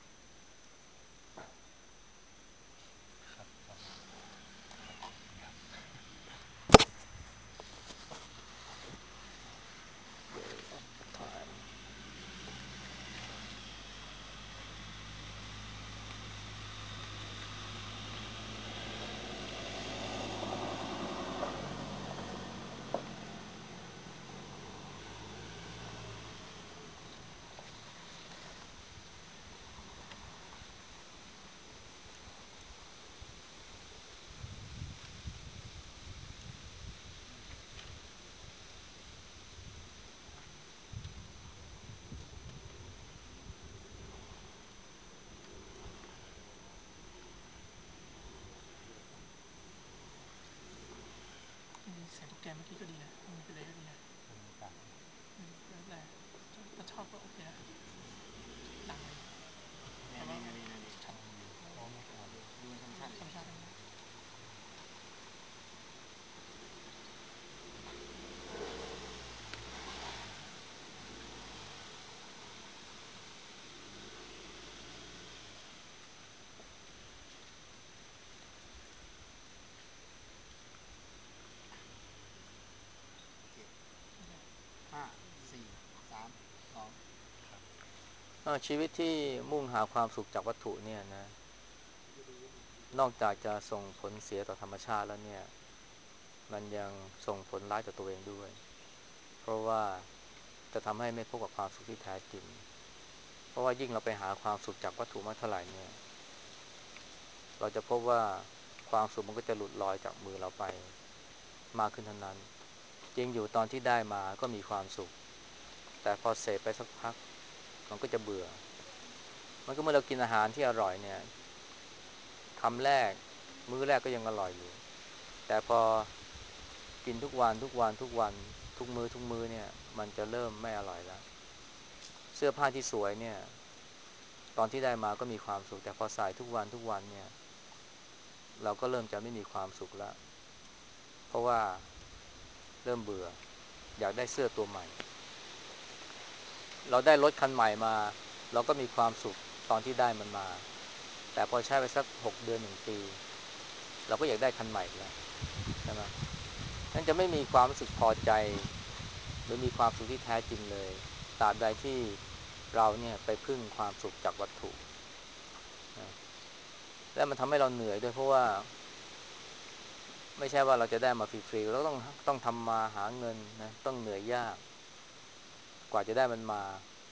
ครับผมครับเสียงโปรแกรมเมื่อกี้ก็ดีนะมีไปเลยก็ดีนะแล้วแต่ถ้าชอบก็โอเคนะดังเลยแต่ว่าชัดธรรมชาติชีวิตที่มุ่งหาความสุขจากวัตถุเนี่ยนะนอกจากจะส่งผลเสียต่อธรรมชาติแล้วเนี่ยมันยังส่งผลร้ายต่อตัวเองด้วยเพราะว่าจะทำให้ไม่พบกับความสุขที่แท้จริงเพราะว่ายิ่งเราไปหาความสุขจากวัตถุมากเท่าไหร่เนี่ยเราจะพบว่าความสุขมันก็จะหลุดลอยจากมือเราไปมากขึ้นเท่านั้นจริงอยู่ตอนที่ได้มาก็มีความสุขแต่พอเสพไปสักพักมันก็จะเบื่อมันก็เมื่อเรากินอาหารที่อร่อยเนี่ยคำแรกมื้อแรกก็ยังอร่อยอยู่แต่พอกินทุกวันทุกวันทุกวันทุกมื้อเนี่ยมันจะเริ่มไม่อร่อยแล้วเสื้อผ้าที่สวยเนี่ยตอนที่ได้มาก็มีความสุขแต่พอใส่ทุกวันเนี่ยเราก็เริ่มจะไม่มีความสุขแล้วเพราะว่าเริ่มเบื่ออยากได้เสื้อตัวใหม่เราได้รถคันใหม่มาเราก็มีความสุขตอนที่ได้มันมาแต่พอใช้ไปสัก6 เดือน1 ปีเราก็อยากได้คันใหม่แล้วใช่ไหมนั่นจะไม่มีความรู้สึกพอใจหรือมีความสุขที่แท้จริงเลยตราบใดที่เราเนี่ยไปพึ่งความสุขจากวัตถุนะและมันทำให้เราเหนื่อยด้วยเพราะว่าไม่ใช่ว่าเราจะได้มาฟรีๆเราต้องทำมาหาเงินนะต้องเหนื่อยยากกว่าจะได้มันมา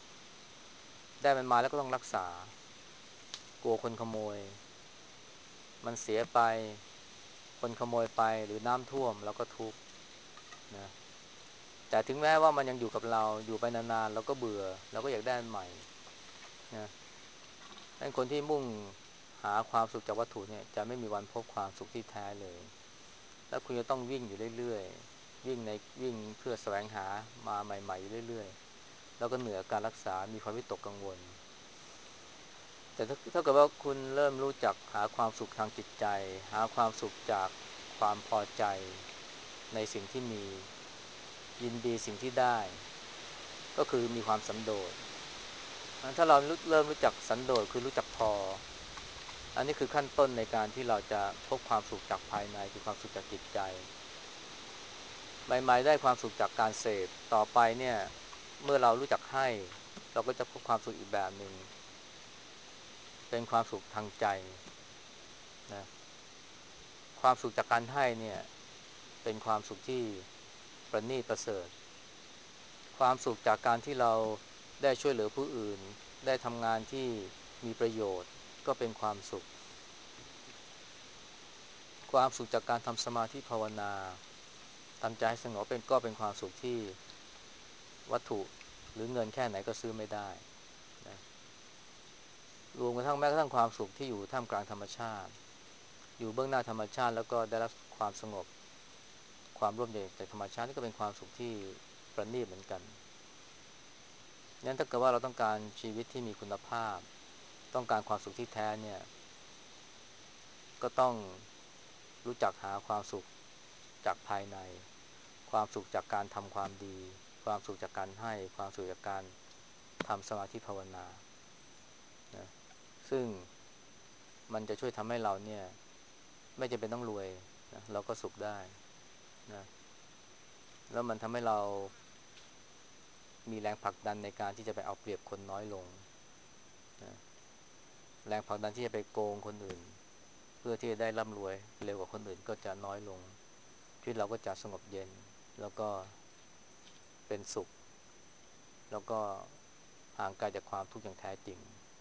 แล้วก็ต้องรักษากลัวคนขโมยมันเสียไปคนขโมยไปหรือน้ำท่วมเราก็ทุกข์นะแต่ถึงแม้ว่ามันยังอยู่กับเราอยู่ไปนานๆเราก็เบื่อเราก็อยากได้อันใหม่นะดังคนที่มุ่งหาความสุขจากวัตถุเนี่ยจะไม่มีวันพบความสุขที่แท้เลยแล้วคุณจะต้องวิ่งอยู่เรื่อยๆวิ่งเพื่อแสวงหามาใหม่ๆอยู่เรื่อยๆแล้วก็เหนือการรักษามีความวิตกกังวลแต่ถ้าเกิดว่าคุณเริ่มรู้จักหาความสุขทางจิตใจหาความสุขจากความพอใจในสิ่งที่มียินดีสิ่งที่ได้ก็คือมีความสันโดษถ้าเราเริ่มรู้จักสันโดษคือรู้จักพออันนี้คือขั้นต้นในการที่เราจะพบความสุขจากภายในคือความสุขจากจิตใจใหม่ๆได้ความสุขจากการเสพต่อไปเนี่ยเมื่อเรารู้จักให้เราก็จะพบความสุขอีกแบบหนึ่งเป็นความสุขทางใจนะความสุขจากการให้เนี่ยเป็นความสุขที่ประณีตประเสริฐความสุขจากการที่เราได้ช่วยเหลือผู้อื่นได้ทำงานที่มีประโยชน์ก็เป็นความสุขความสุขจากการทำสมาธิภาวนาทำใจให้สงบก็เป็นความสุขที่วัตถุหรือเงินแค่ไหนก็ซื้อไม่ได้นะรวมกระทั่งแม้กระทั่งความสุขที่อยู่ท่ามกลางธรรมชาติอยู่เบื้องหน้าธรรมชาติแล้วก็ได้รับความสงบความร่วมเย็นจากธรรมชาตินี่ก็เป็นความสุขที่ประณีตเหมือนกันงั้นถ้าเกิดว่าเราต้องการชีวิตที่มีคุณภาพต้องการความสุขที่แท้เนี่ยก็ต้องรู้จักหาความสุขจากภายในความสุขจากการทำความดีความสุขจากการให้ความสุขจากการทำสมาธิภาวนานะซึ่งมันจะช่วยทำให้เราเนี่ยไม่จำเป็นต้องรวยนะเราก็สุขได้นะแล้วมันทำให้เรามีแรงผลักดันในการที่จะไปเอาเปรียบคนน้อยลงนะแรงผลักดันที่จะไปโกงคนอื่นเพื่อที่จะได้ร่ำรวยเร็วกว่าคนอื่นก็จะน้อยลงชีวิตเราก็จะสงบเย็นแล้วก็เป็นสุขแล้วก็ห่างไกลจากความทุกข์อย่างแท้จริง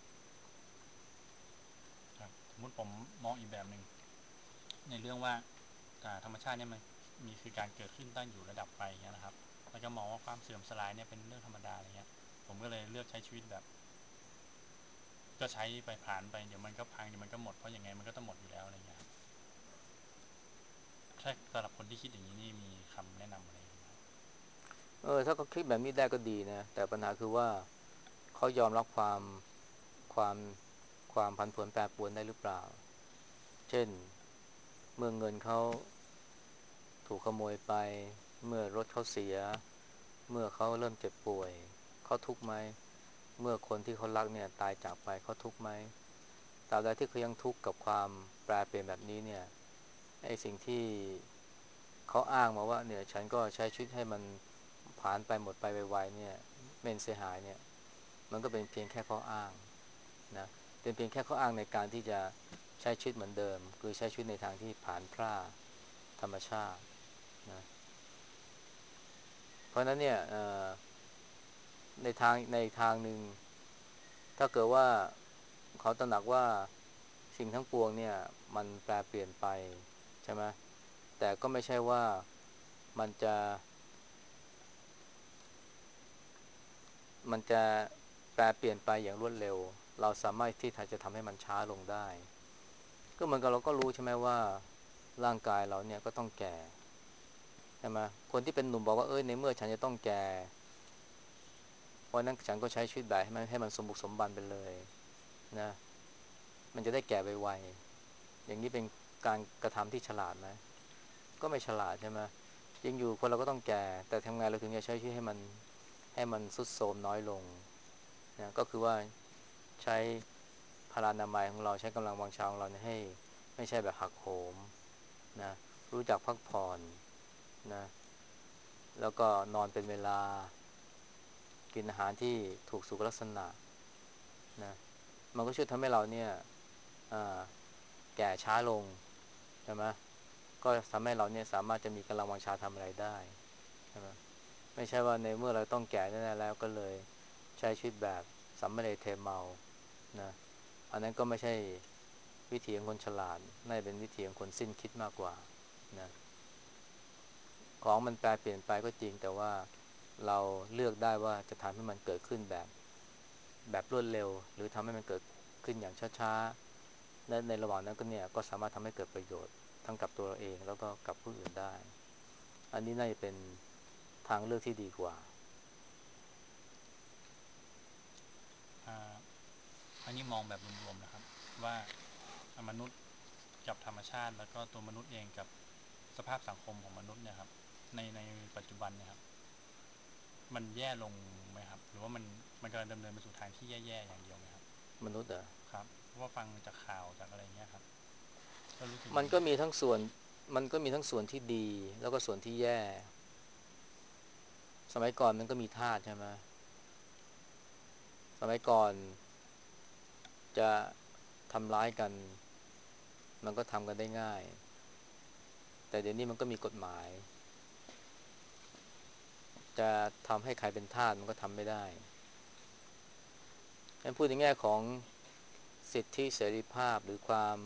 ครับสมมติผมมองอีกแบบหนึ่งในเรื่องว่าธรรมชาติเนี่ยมันมีคือการเกิดขึ้นตั้งอยู่ระดับไปเงี้ยนะครับแล้วก็มองว่าความเสื่อมสลายเนี่ยเป็นเรื่องธรรมดาอะไรเงี้ยผมก็เลยเลือกใช้ชีวิตแบบก็ใช้ไปผ่านไปเดี๋ยวมันก็พังเดี๋ยวมันก็หมดเพราะยังไงมันก็ต้องหมดอยู่แล้วอะไรเงี้ยครับถ้าสำหรับคนที่คิดอย่างนี้นี่มีคำแนะนำอะไรไหมครับถ้าเขาคิดแบบนี้ได้ก็ดีนะแต่ปัญหาคือว่าเขายอมรับความความผันผวนแปรปรวนได้หรือเปล่าเช่นเมื่อเงินเขาถูกขโมยไปเมื่อรถเขาเสียเมื่อเขาเริ่มเจ็บป่วยเขาทุกข์ไหมเมื่อคนที่เขารักเนี่ยตายจากไปเขาทุกข์ไหมตราบใดที่เขายังทุกข์กับความแปรเปลี่ยนแบบนี้เนี่ยไอ้สิ่งที่เขาอ้างมาว่าเนี่ยฉันก็ใช้ชีวิตให้มันผ่านไปหมดไปไวๆเนี่ยไม่เสียหายเนี่ยมันก็เป็นเพียงแค่ข้ออ้างนะเป็นเพียงแค่ข้ออ้างในการที่จะใช้ชีวิตเหมือนเดิมคือใช้ชีวิตในทางที่ผ่านพร่าธรรมชาตินะเพราะฉะนั้นเนี่ยในทางหนึ่งถ้าเกิดว่าเขาตระหนักว่าสิ่งทั้งปวงเนี่ยมันแปรเปลี่ยนไปใช่ไหมแต่ก็ไม่ใช่ว่ามันจะมันจะแปรเปลี่ยนไปอย่างรวดเร็วเราสามารถที่จะทำให้มันช้าลงได้ก็เหมือนกับเราก็รู้ใช่ไหมว่าร่างกายเราเนี่ยก็ต้องแก่ใช่ไหมคนที่เป็นหนุ่มบอกว่าในเมื่อฉันจะต้องแก่เพราะนั้นฉันก็ใช้ชีวิตแบบให้มันสมบุกสมบันไปเลยนะมันจะได้แก่ไวๆอย่างนี้เป็นการกระทำที่ฉลาดไหมก็ไม่ฉลาดใช่ไหมจริงอยู่คนเราก็ต้องแก่แต่ทำไงเราถึงจะใช้ชีวิตให้มันทรุดโทรมน้อยลงนะก็คือว่าใช้พลานามัยของเราใช้กำลังวังชาของเราเนี่ยให้ไม่ใช่แบบหักโหมนะรู้จักพักผ่อนนะแล้วก็นอนเป็นเวลากินอาหารที่ถูกสุขลักษณะนะมันก็ช่วยทำให้เราเนี่ยอ่าแก่ช้าลงใช่ไหมก็ทำให้เราเนี่ยสามารถจะมีกำลังวังชาทำอะไรได้ใช่ไหมไม่ใช่ว่าในเมื่อเราต้องแก่แน่ๆแล้วก็เลยใช้ชีวิตแบบสัมมาเลเทเมานะอันนั้นก็ไม่ใช่วิถีของคนฉลาดน่าจะเป็นวิถีของคนสิ้นคิดมากกว่านะของมันแปรเปลี่ยนไปก็จริงแต่ว่าเราเลือกได้ว่าจะทำให้มันเกิดขึ้นแบบรวดเร็วหรือทำให้มันเกิดขึ้นอย่างช้าๆและในระหว่างนั้นก็เนี่ยก็สามารถทำให้เกิดประโยชน์ทั้งกับตัวเราเองแล้วก็กับผู้อื่นได้อันนี้น่าจะเป็นทางเลือกที่ดีกว่าอ่าอันนี้มองแบบรวมๆนะครับว่ามนุษย์กับธรรมชาติแล้วก็ตัวมนุษย์เองกับสภาพสังคมของมนุษย์เนี่ยครับในปัจจุบันเนี่ยครับมันแย่ลงไหมครับหรือว่ามันกำลังดำเนินไปสู่ทางที่แย่ๆอย่างเดียวไหมครับมนุษย์อ่ะครับเพราะว่าฟังจากข่าวจากอะไรเงี้ยครับก็รู้สึกมันก็มีทั้งส่วนมันก็มีทั้งส่วนที่ดีแล้วก็ส่วนที่แย่สมัยก่อนมันก็มีทาสใช่ไหมสมัยก่อนจะทำร้ายกันมันก็ทำกันได้ง่ายแต่เดี๋ยวนี้มันก็มีกฎหมายจะทำให้ใครเป็นทาสมันก็ทำไม่ได้งั้นพูดในแง่ของสิทธิเสรีภาพหรือความ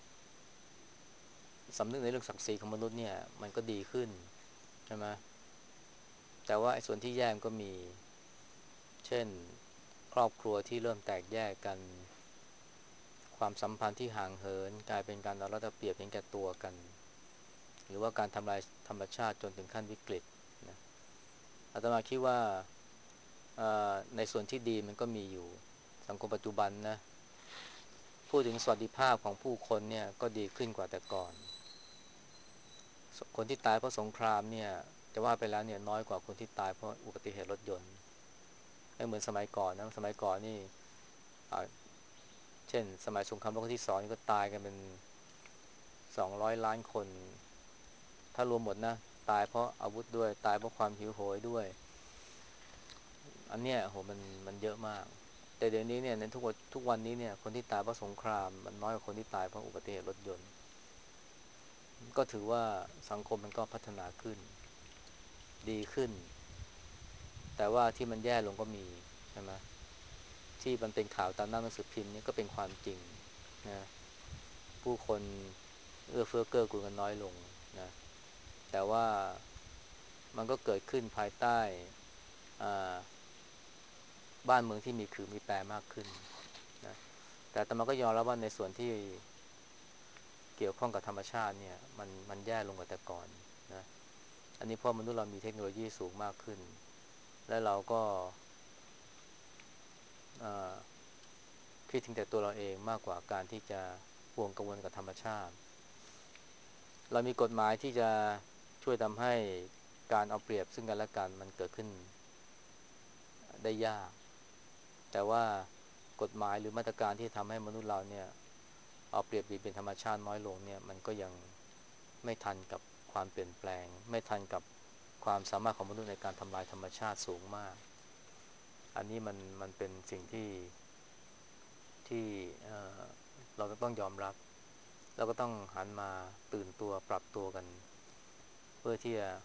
สำนึกในเรื่องศักดิ์ศรีของมนุษย์เนี่ยมันก็ดีขึ้นใช่ไหมแต่ว่าไอ้ส่วนที่แย่ก็มีเช่นครอบครัวที่เริ่มแตกแยกกันความสัมพันธ์ที่ห่างเหินกลายเป็นการเอารัดเอาเปรียบเห็นแก่ตัวกันหรือว่าการทำลายธรรมชาติจนถึงขั้นวิกฤตนะอาตมาคิดว่าในส่วนที่ดีมันก็มีอยู่สังคมปัจจุบันนะพูดถึงสวัสดิภาพของผู้คนเนี่ยก็ดีขึ้นกว่าแต่ก่อนคนที่ตายเพราะสงครามเนี่ยจะว่าไปแล้วเนี่ยน้อยกว่าคนที่ตายเพราะอุบัติเหตุรถยนต์ไม่เหมือนสมัยก่อนนะสมัยก่อนนี่อ่าเช่นสมัยสงครามโลกครั้งที่สองนี่ก็ตายกันเป็น200 ล้านคนถ้ารวมหมดนะตายเพราะอาวุธด้วยตายเพราะความหิวโหยด้วยอันเนี้ยโหมันเยอะมากแต่เดี๋ยวนี้เนี่ยในทุกวันนี้เนี่ยคนที่ตายเพราะสงครามมันน้อยกว่าคนที่ตายเพราะอุบัติเหตุรถยนต์ก็ถือว่าสังคมมันก็พัฒนาขึ้นดีขึ้นแต่ว่าที่มันแย่ลงก็มีใช่ไหมที่มันเป็นข่าวตามหน้าหนังสือพิมพ์นี่ก็เป็นความจริงนะผู้คนเอื้อเฟื้อเกื้อกูลกันน้อยลงนะแต่ว่ามันก็เกิดขึ้นภายใต้อ่าบ้านเมืองที่มีขื่อมีแปรมากขึ้นนะแต่อาตมาก็ยอมรับว่าในส่วนที่เกี่ยวข้องกับธรรมชาติเนี่ยมันแย่ลงกว่าแต่ก่อนนะอันนี้เพราะมนุษย์เรามีเทคโนโลยีสูงมากขึ้นและเราก็อ่าคิดถึงแต่ตัวเราเองมากกว่าการที่จะห่วงกังวลกับธรรมชาติเรามีกฎหมายที่จะช่วยทำให้การเอาเปรียบซึ่งกันและกันมันเกิดขึ้นได้ยากแต่ว่ากฎหมายหรือมาตรการที่ทำให้มนุษย์เราเนี่ยเอาเปรียบเบียดเบียนธรรมชาติน้อยลงเนี่ยมันก็ยังไม่ทันกับความเปลี่ยนแปลงไม่ทันกับความสามารถของมนุษย์ในการทำลายธรรมชาติสูงมากอันนี้มันเป็นสิ่งที่เราต้องยอมรับเราก็ต้องหันมาตื่นตัวปรับตัวกันเพื่อที่จะ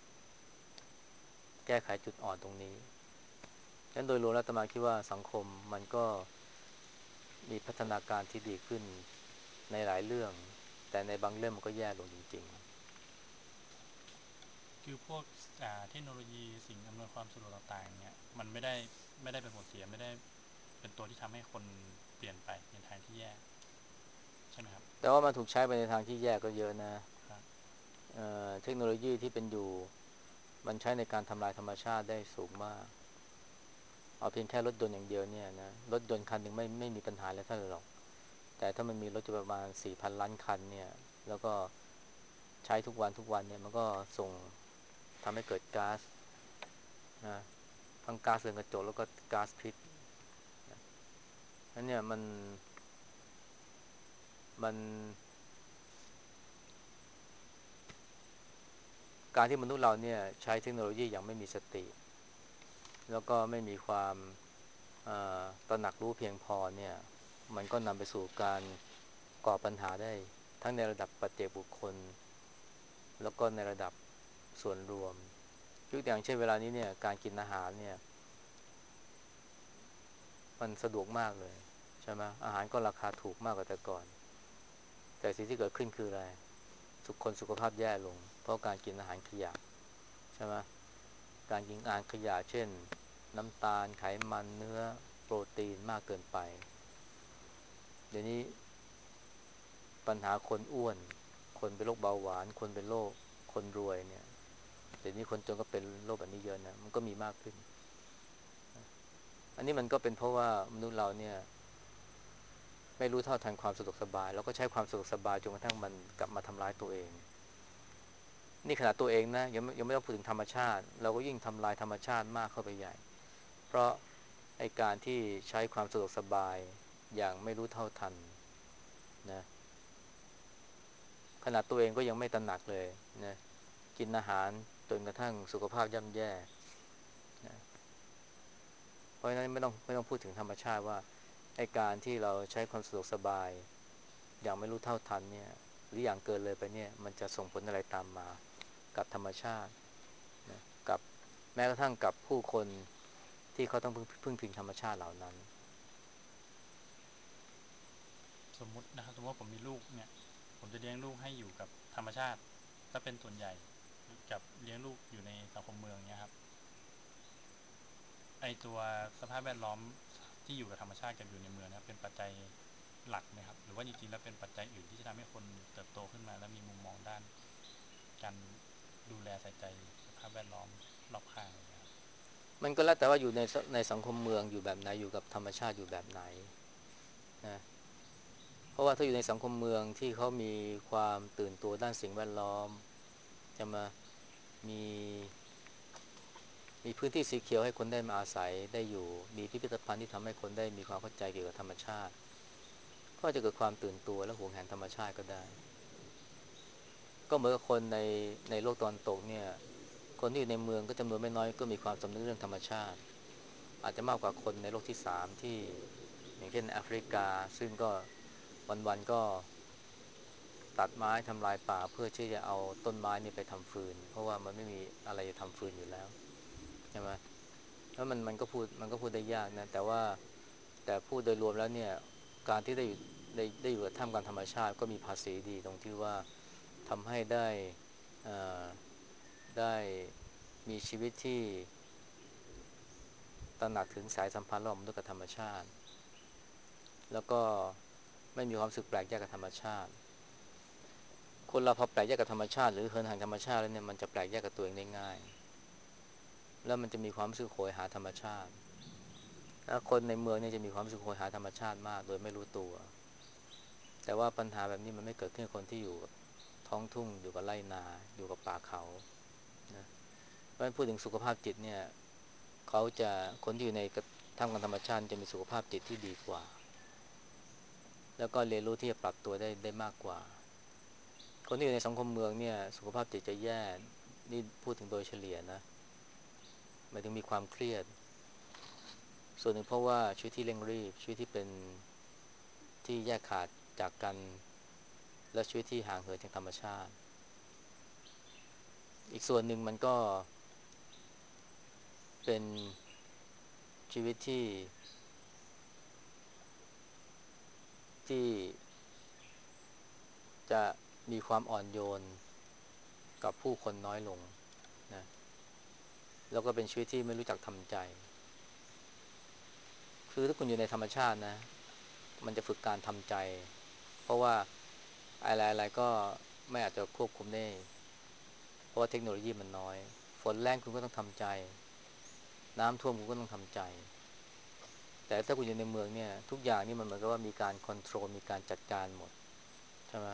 แก้ไขจุดอ่อนตรงนี้ฉะนั้นโดยรวมแล้วอาตมาคิดว่าสังคมมันก็มีพัฒนาการที่ดีขึ้นในหลายเรื่องแต่ในบางเรื่องมันก็แย่ลงจริงคือพวกเทคโนโลยีสิ่งอำนวยความสะดวกต่างๆเนี่ยมันไม่ได้เป็นผลเสียไม่ได้เป็นตัวที่ทำให้คนเปลี่ยนไปในทางที่แย่ใช่ไหมครับๆแต่ว่ามันถูกใช้ไปในทางที่แย่ก็เยอะนะครับเทคโนโลยีที่เป็นอยู่มันใช้ในการทำลายธรรมชาติได้สูงมากเอาเพียงแค่รถยนต์อย่างเดียวเนี่ยนะรถยนต์คันหนึ่งไม่มีปัญหาอะไรเท่าไหร่หรอกแต่ถ้ามันมีรถประมาณ4,000 ล้านคันเนี่ยแล้วก็ใช้ทุกวันเนี่ยมันก็ส่งทำให้เกิดก๊าซนะทั้งก๊าซเรือนกระจกแล้วก็ก๊าซพิษนั่นเนี่ยมันการที่มนุษย์เราเนี่ยใช้เทคโนโลยีอย่างไม่มีสติแล้วก็ไม่มีความตระหนักรู้เพียงพอเนี่ยมันก็นำไปสู่การก่อปัญหาได้ทั้งในระดับปัจเจกบุคคลแล้วก็ในระดับส่วนรวมยกตัวอย่างเช่นเวลานี้เนี่ยการกินอาหารเนี่ยมันสะดวกมากเลยใช่ไหมอาหารก็ราคาถูกมากกว่าแต่ก่อนแต่สิ่งที่เกิดขึ้นคืออะไรสุขภาพแย่ลงเพราะการกินอาหารขยะใช่ไหมการกินอาหารขยะเช่นน้ำตาลไขมันเนื้อโปรตีนมากเกินไปเดี๋ยวนี้ปัญหาคนอ้วนคนเป็นโรคเบาหวานคนเป็นโรคคนรวยเนี่ยเดี๋ยวนี้คนจนก็เป็นโรคแบบนี้เยอะนะมันก็มีมากขึ้นอันนี้มันก็เป็นเพราะว่ามนุษย์เราเนี่ยไม่รู้เท่าทันความสะดวกสบายแล้วก็ใช้ความสะดวกสบายจนกระทั่งมันกลับมาทำร้ายตัวเองนี่ขนาดตัวเองนะยังไม่ต้องพูดถึงธรรมชาติเราก็ยิ่งทำลายธรรมชาติมากเข้าไปใหญ่เพราะไอ้การที่ใช้ความสะดวกสบายอย่างไม่รู้เท่าทันนะขนาดตัวเองก็ยังไม่ตระหนักเลยนะกินอาหารจนกระทั่งสุขภาพย่ำแย่นะเพราะฉะนั้นไม่ต้องพูดถึงธรรมชาติว่าไอ้การที่เราใช้ความสะดวกสบายอย่างไม่รู้เท่าทันเนี่ยหรืออย่างเกินเลยไปเนี่ยมันจะส่งผลอะไรตามมากับธรรมชาตินะกับแม้กระทั่งกับผู้คนที่เขาต้องพึ่งพิงธรรมชาติเหล่านั้นสมมุตินะครับสมมติว่าผมมีลูกเนี่ยผมจะเลี้ยงลูกให้อยู่กับธรรมชาติถ้าเป็นส่วนใหญ่กับเลี้ยงลูกอยู่ในสังคมเมืองเนี่ยครับไอตัวสภาพแวดล้อมที่อยู่กับธรรมชาติกับอยู่ในเมืองนะเป็นปัจจัยหลักไหมครับหรือว่าจริงๆแล้วเป็นปัจจัยอื่นที่จะทำให้คนเติบโตขึ้นมาแล้วมีมุมมองด้านการดูแลใส่ใจสภาพแวดล้อมรอบข้างอะไรอย่างเงี้ยครับมันก็แล้วแต่ว่าอยู่ในสังคมเมืองอยู่แบบไหนอยู่กับธรรมชาติอยู่แบบไหนนะเพราะว่าถ้าอยู่ในสังคมเมืองที่เขามีความตื่นตัวด้านสิ่งแวดล้อมจะมามีมีพื้นที่สีเขียวให้คนได้มาอาศัยได้อยู่มีพิพิธภัณฑ์ที่ทำให้คนได้มีความเข้าใจเกี่ยวกับธรรมชาติก็จะเกิดความตื่นตัวและหวงแหนธรรมชาติก็ได้ก็เหมือนกับคนในโลกตะวันตกเนี่ยคนที่อยู่ในเมืองก็จำนวนไม่น้อยก็มีความสำนึกเรื่องธรรมชาติอาจจะมากกว่าคนในโลกที่3ที่อย่างเช่นแอฟริกาซึ่งก็วันๆก็ตัดไม้ทำลายป่าเพื่อที่จะเอาต้นไม้นี่ไปทำฟืนเพราะว่ามันไม่มีอะไรจะทำฟืนอยู่แล้วใช่ไหมแล้วมันก็พูดได้ยากนะแต่พูดโดยรวมแล้วเนี่ยการที่ได้อยู่กับท่ามกลางธรรมชาติก็มีภาษีดีตรงที่ว่าทำให้เอ่อได้มีชีวิตที่ตระหนักถึงสายสัมพันธ์ระหว่างมนุษย์กับธรรมชาติแล้วก็ไม่มีความรู้สึกแปลกแยกกับธรรมชาติคนเราพอแปลกแยกกับธรรมชาติหรือเหินห่างธรรมชาติแล้วเนี่ยมันจะแปลกแยกกับตัวเองได้ง่ายแล้วมันจะมีความรู้สึกโหยหาธรรมชาติแล้วคนในเมืองเนี่ยจะมีความรู้สึกโหยหาธรรมชาติมากโดยไม่รู้ตัวแต่ว่าปัญหาแบบนี้มันไม่เกิดขึ้นกับคนที่อยู่กับท้องทุ่งอยู่กับไร่นาอยู่กับป่าเขานะเพราะฉะนั้นพูดถึงสุขภาพจิตเนี่ยเขาจะคนที่อยู่ในท่ามกลางธรรมชาติจะมีสุขภาพจิตที่ดีกว่าแล้วก็เรียนรู้ที่จะปรับตัวได้มากกว่าคนที่อยู่ในสังคมเมืองเนี่ยสุขภาพจิตจะแย่นี่พูดถึงโดยเฉลี่ยนะหมายถึงมีความเครียดส่วนหนึ่งเพราะว่าชีวิตที่เร่งรีบชีวิตที่เป็นที่แยกขาดจากกันและชีวิตที่ห่างเหินจากธรรมชาติอีกส่วนหนึ่งมันก็เป็นชีวิตที่จะมีความอ่อนโยนกับผู้คนน้อยลงนะแล้วก็เป็นชีวิตที่ไม่รู้จักทำใจคือถ้าคุณอยู่ในธรรมชาตินะมันจะฝึกการทำใจเพราะว่าอะไรๆก็ไม่อาจจะควบคุมได้เพราะว่าเทคโนโลยีมันน้อยฝนแรงคุณก็ต้องทำใจน้ำท่วมคุณก็ต้องทำใจแต่ถ้าคุณอยู่ในเมืองเนี่ยทุกอย่างนี่มันเหมือนกับว่ามีการคอนโทรลมีการจัดการหมดใช่ไหม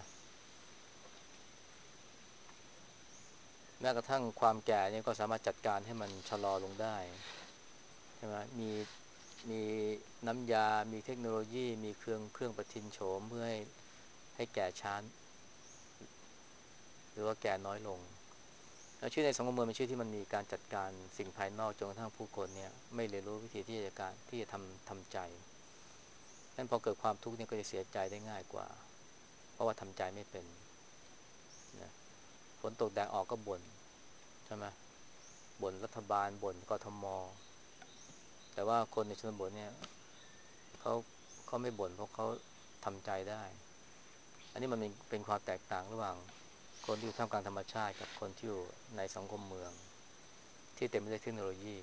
แม้กระทั่งความแก่เนี่ยก็สามารถจัดการให้มันชะลอลงได้ใช่ไหมมีน้ำยามีเทคโนโลยีมีเครื่องประทินโฉมเพื่อให้แก่ช้าหรือว่าแก่น้อยลงแล้วชีวิตในสังคมเมืองเป็นชีวิตที่มันมีการจัดการสิ่งภายนอกจนกระทั่งผู้คนเนี่ยไม่เรียนรู้วิธีที่จะทำใจนั้นพอเกิดความทุกข์เนี่ยก็จะเสียใจได้ง่ายกว่าเพราะว่าทำใจไม่เป็นนะฝนตกแดดออกก็บ่นใช่ไหมบ่นรัฐบาลบ่นกทมแต่ว่าคนในชนบทเนี่ยเขาเขาไม่บ่นเพราะเขาทำใจได้อันนี้มันเป็นความแตกต่างระหว่างคนที่อยู่ท่ามกลางธรรมชาติกับคนที่อยู่ในสังคมเมืองที่เต็มไปด้วยเทคโนโลยี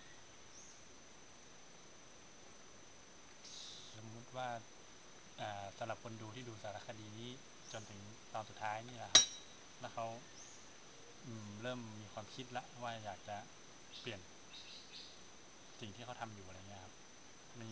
สมมุติว่าสำหรับคนดูที่ดูสารคดีนี้จนถึงตอนสุดท้ายนี่แหละครับแล้วเขาเริ่มมีความคิดละว่าอยากจะเปลี่ยนสิ่งที่เขาทำอยู่อะไรเงี้ยครับมี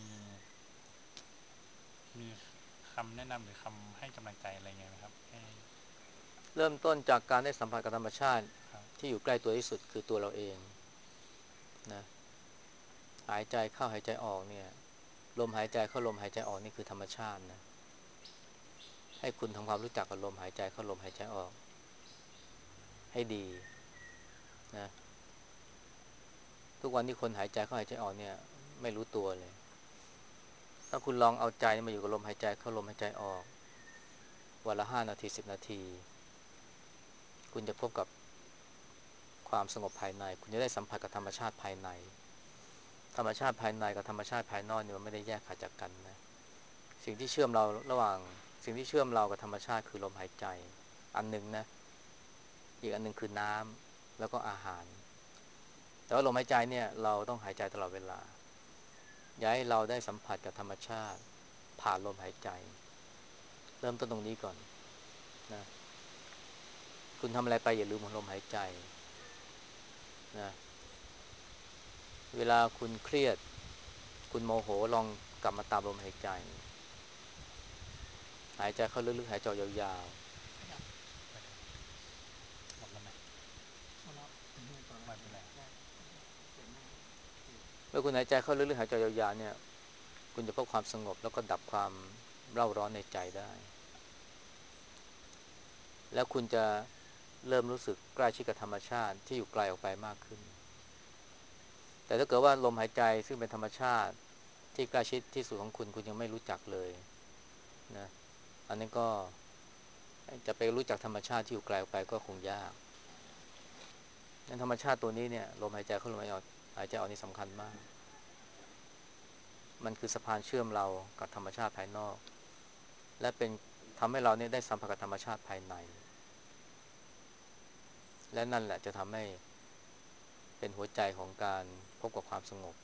มีคำแนะนำหรือคำให้กำลังใจอะไรไงไหมครับให้เริ่มต้นจากการได้สัมผัสกับธรรมชาติครับที่อยู่ใกล้ตัวที่สุดคือตัวเราเองนะหายใจเข้าหายใจออกเนี่ยลมหายใจเข้าลมหายใจออกนี่คือธรรมชาตินะให้คุณทำความรู้จักกับลมหายใจเข้าลมหายใจออกให้ดีนะทุกวันที่คนหายใจเข้าหายใจออกเนี่ยไม่รู้ตัวเลยถ้าคุณลองเอาใจมาอยู่กับลมหายใจเข้าลมหายใจออกวันละ5 นาที10 นาทีคุณจะพบกับความสงบภายในคุณจะได้สัมผัสกับธรรมชาติภายในธรรมชาติภายในกับธรรมชาติภายนอกเนี่ยมันไม่ได้แยกขาดจากกันนะสิ่งที่เชื่อมเราระหว่างสิ่งที่เชื่อมเรากับธรรมชาติคือลมหายใจอันหนึ่งนะอีกอันหนึ่งคือน้ำแล้วก็อาหารแต่ว่าลมหายใจเนี่ยเราต้องหายใจตลอดเวลาอยากให้เราได้สัมผัสกับธรรมชาติผ่านลมหายใจเริ่มต้นตรงนี้ก่อนนะคุณทำอะไรไปอย่าลืมลมหายใจนะเวลาคุณเครียดคุณโมโหลองกลับมาตามลมหายใจหายใจเข้าลึกๆหายใจยาวขยับไปถึงหมดแล้วไหมหมดแล้วไม่เป็นไรได้เดี๋ยวหน้าๆเมื่อคุณหายใจเข้าลึกๆหายใจยาวๆเนี่ยคุณจะพบความสงบแล้วก็ดับความเร่าร้อนในใจได้แล้วคุณจะเริ่มรู้สึกใกล้ชิดกับธรรมชาติที่อยู่ไกลออกไปมากขึ้นแต่ถ้าเกิดว่าลมหายใจซึ่งเป็นธรรมชาติที่ใกล้ชิดที่สุดของคุณยังไม่รู้จักเลยนะอันนี้ก็จะไปรู้จักธรรมชาติที่อยู่ไกลออกไปก็คงยากนั้นธรรมชาติตัวนี้เนี่ยลมหายใจเข้าลมหายใจออกนี่สำคัญมากมันคือสะพานเชื่อมเรากับธรรมชาติภายนอกและเป็นทำให้เราเนี่ยได้สัมผัสกับธรรมชาติภายในและนั่นแหละจะทำให้เป็นหัวใจของการพบกับความสงบ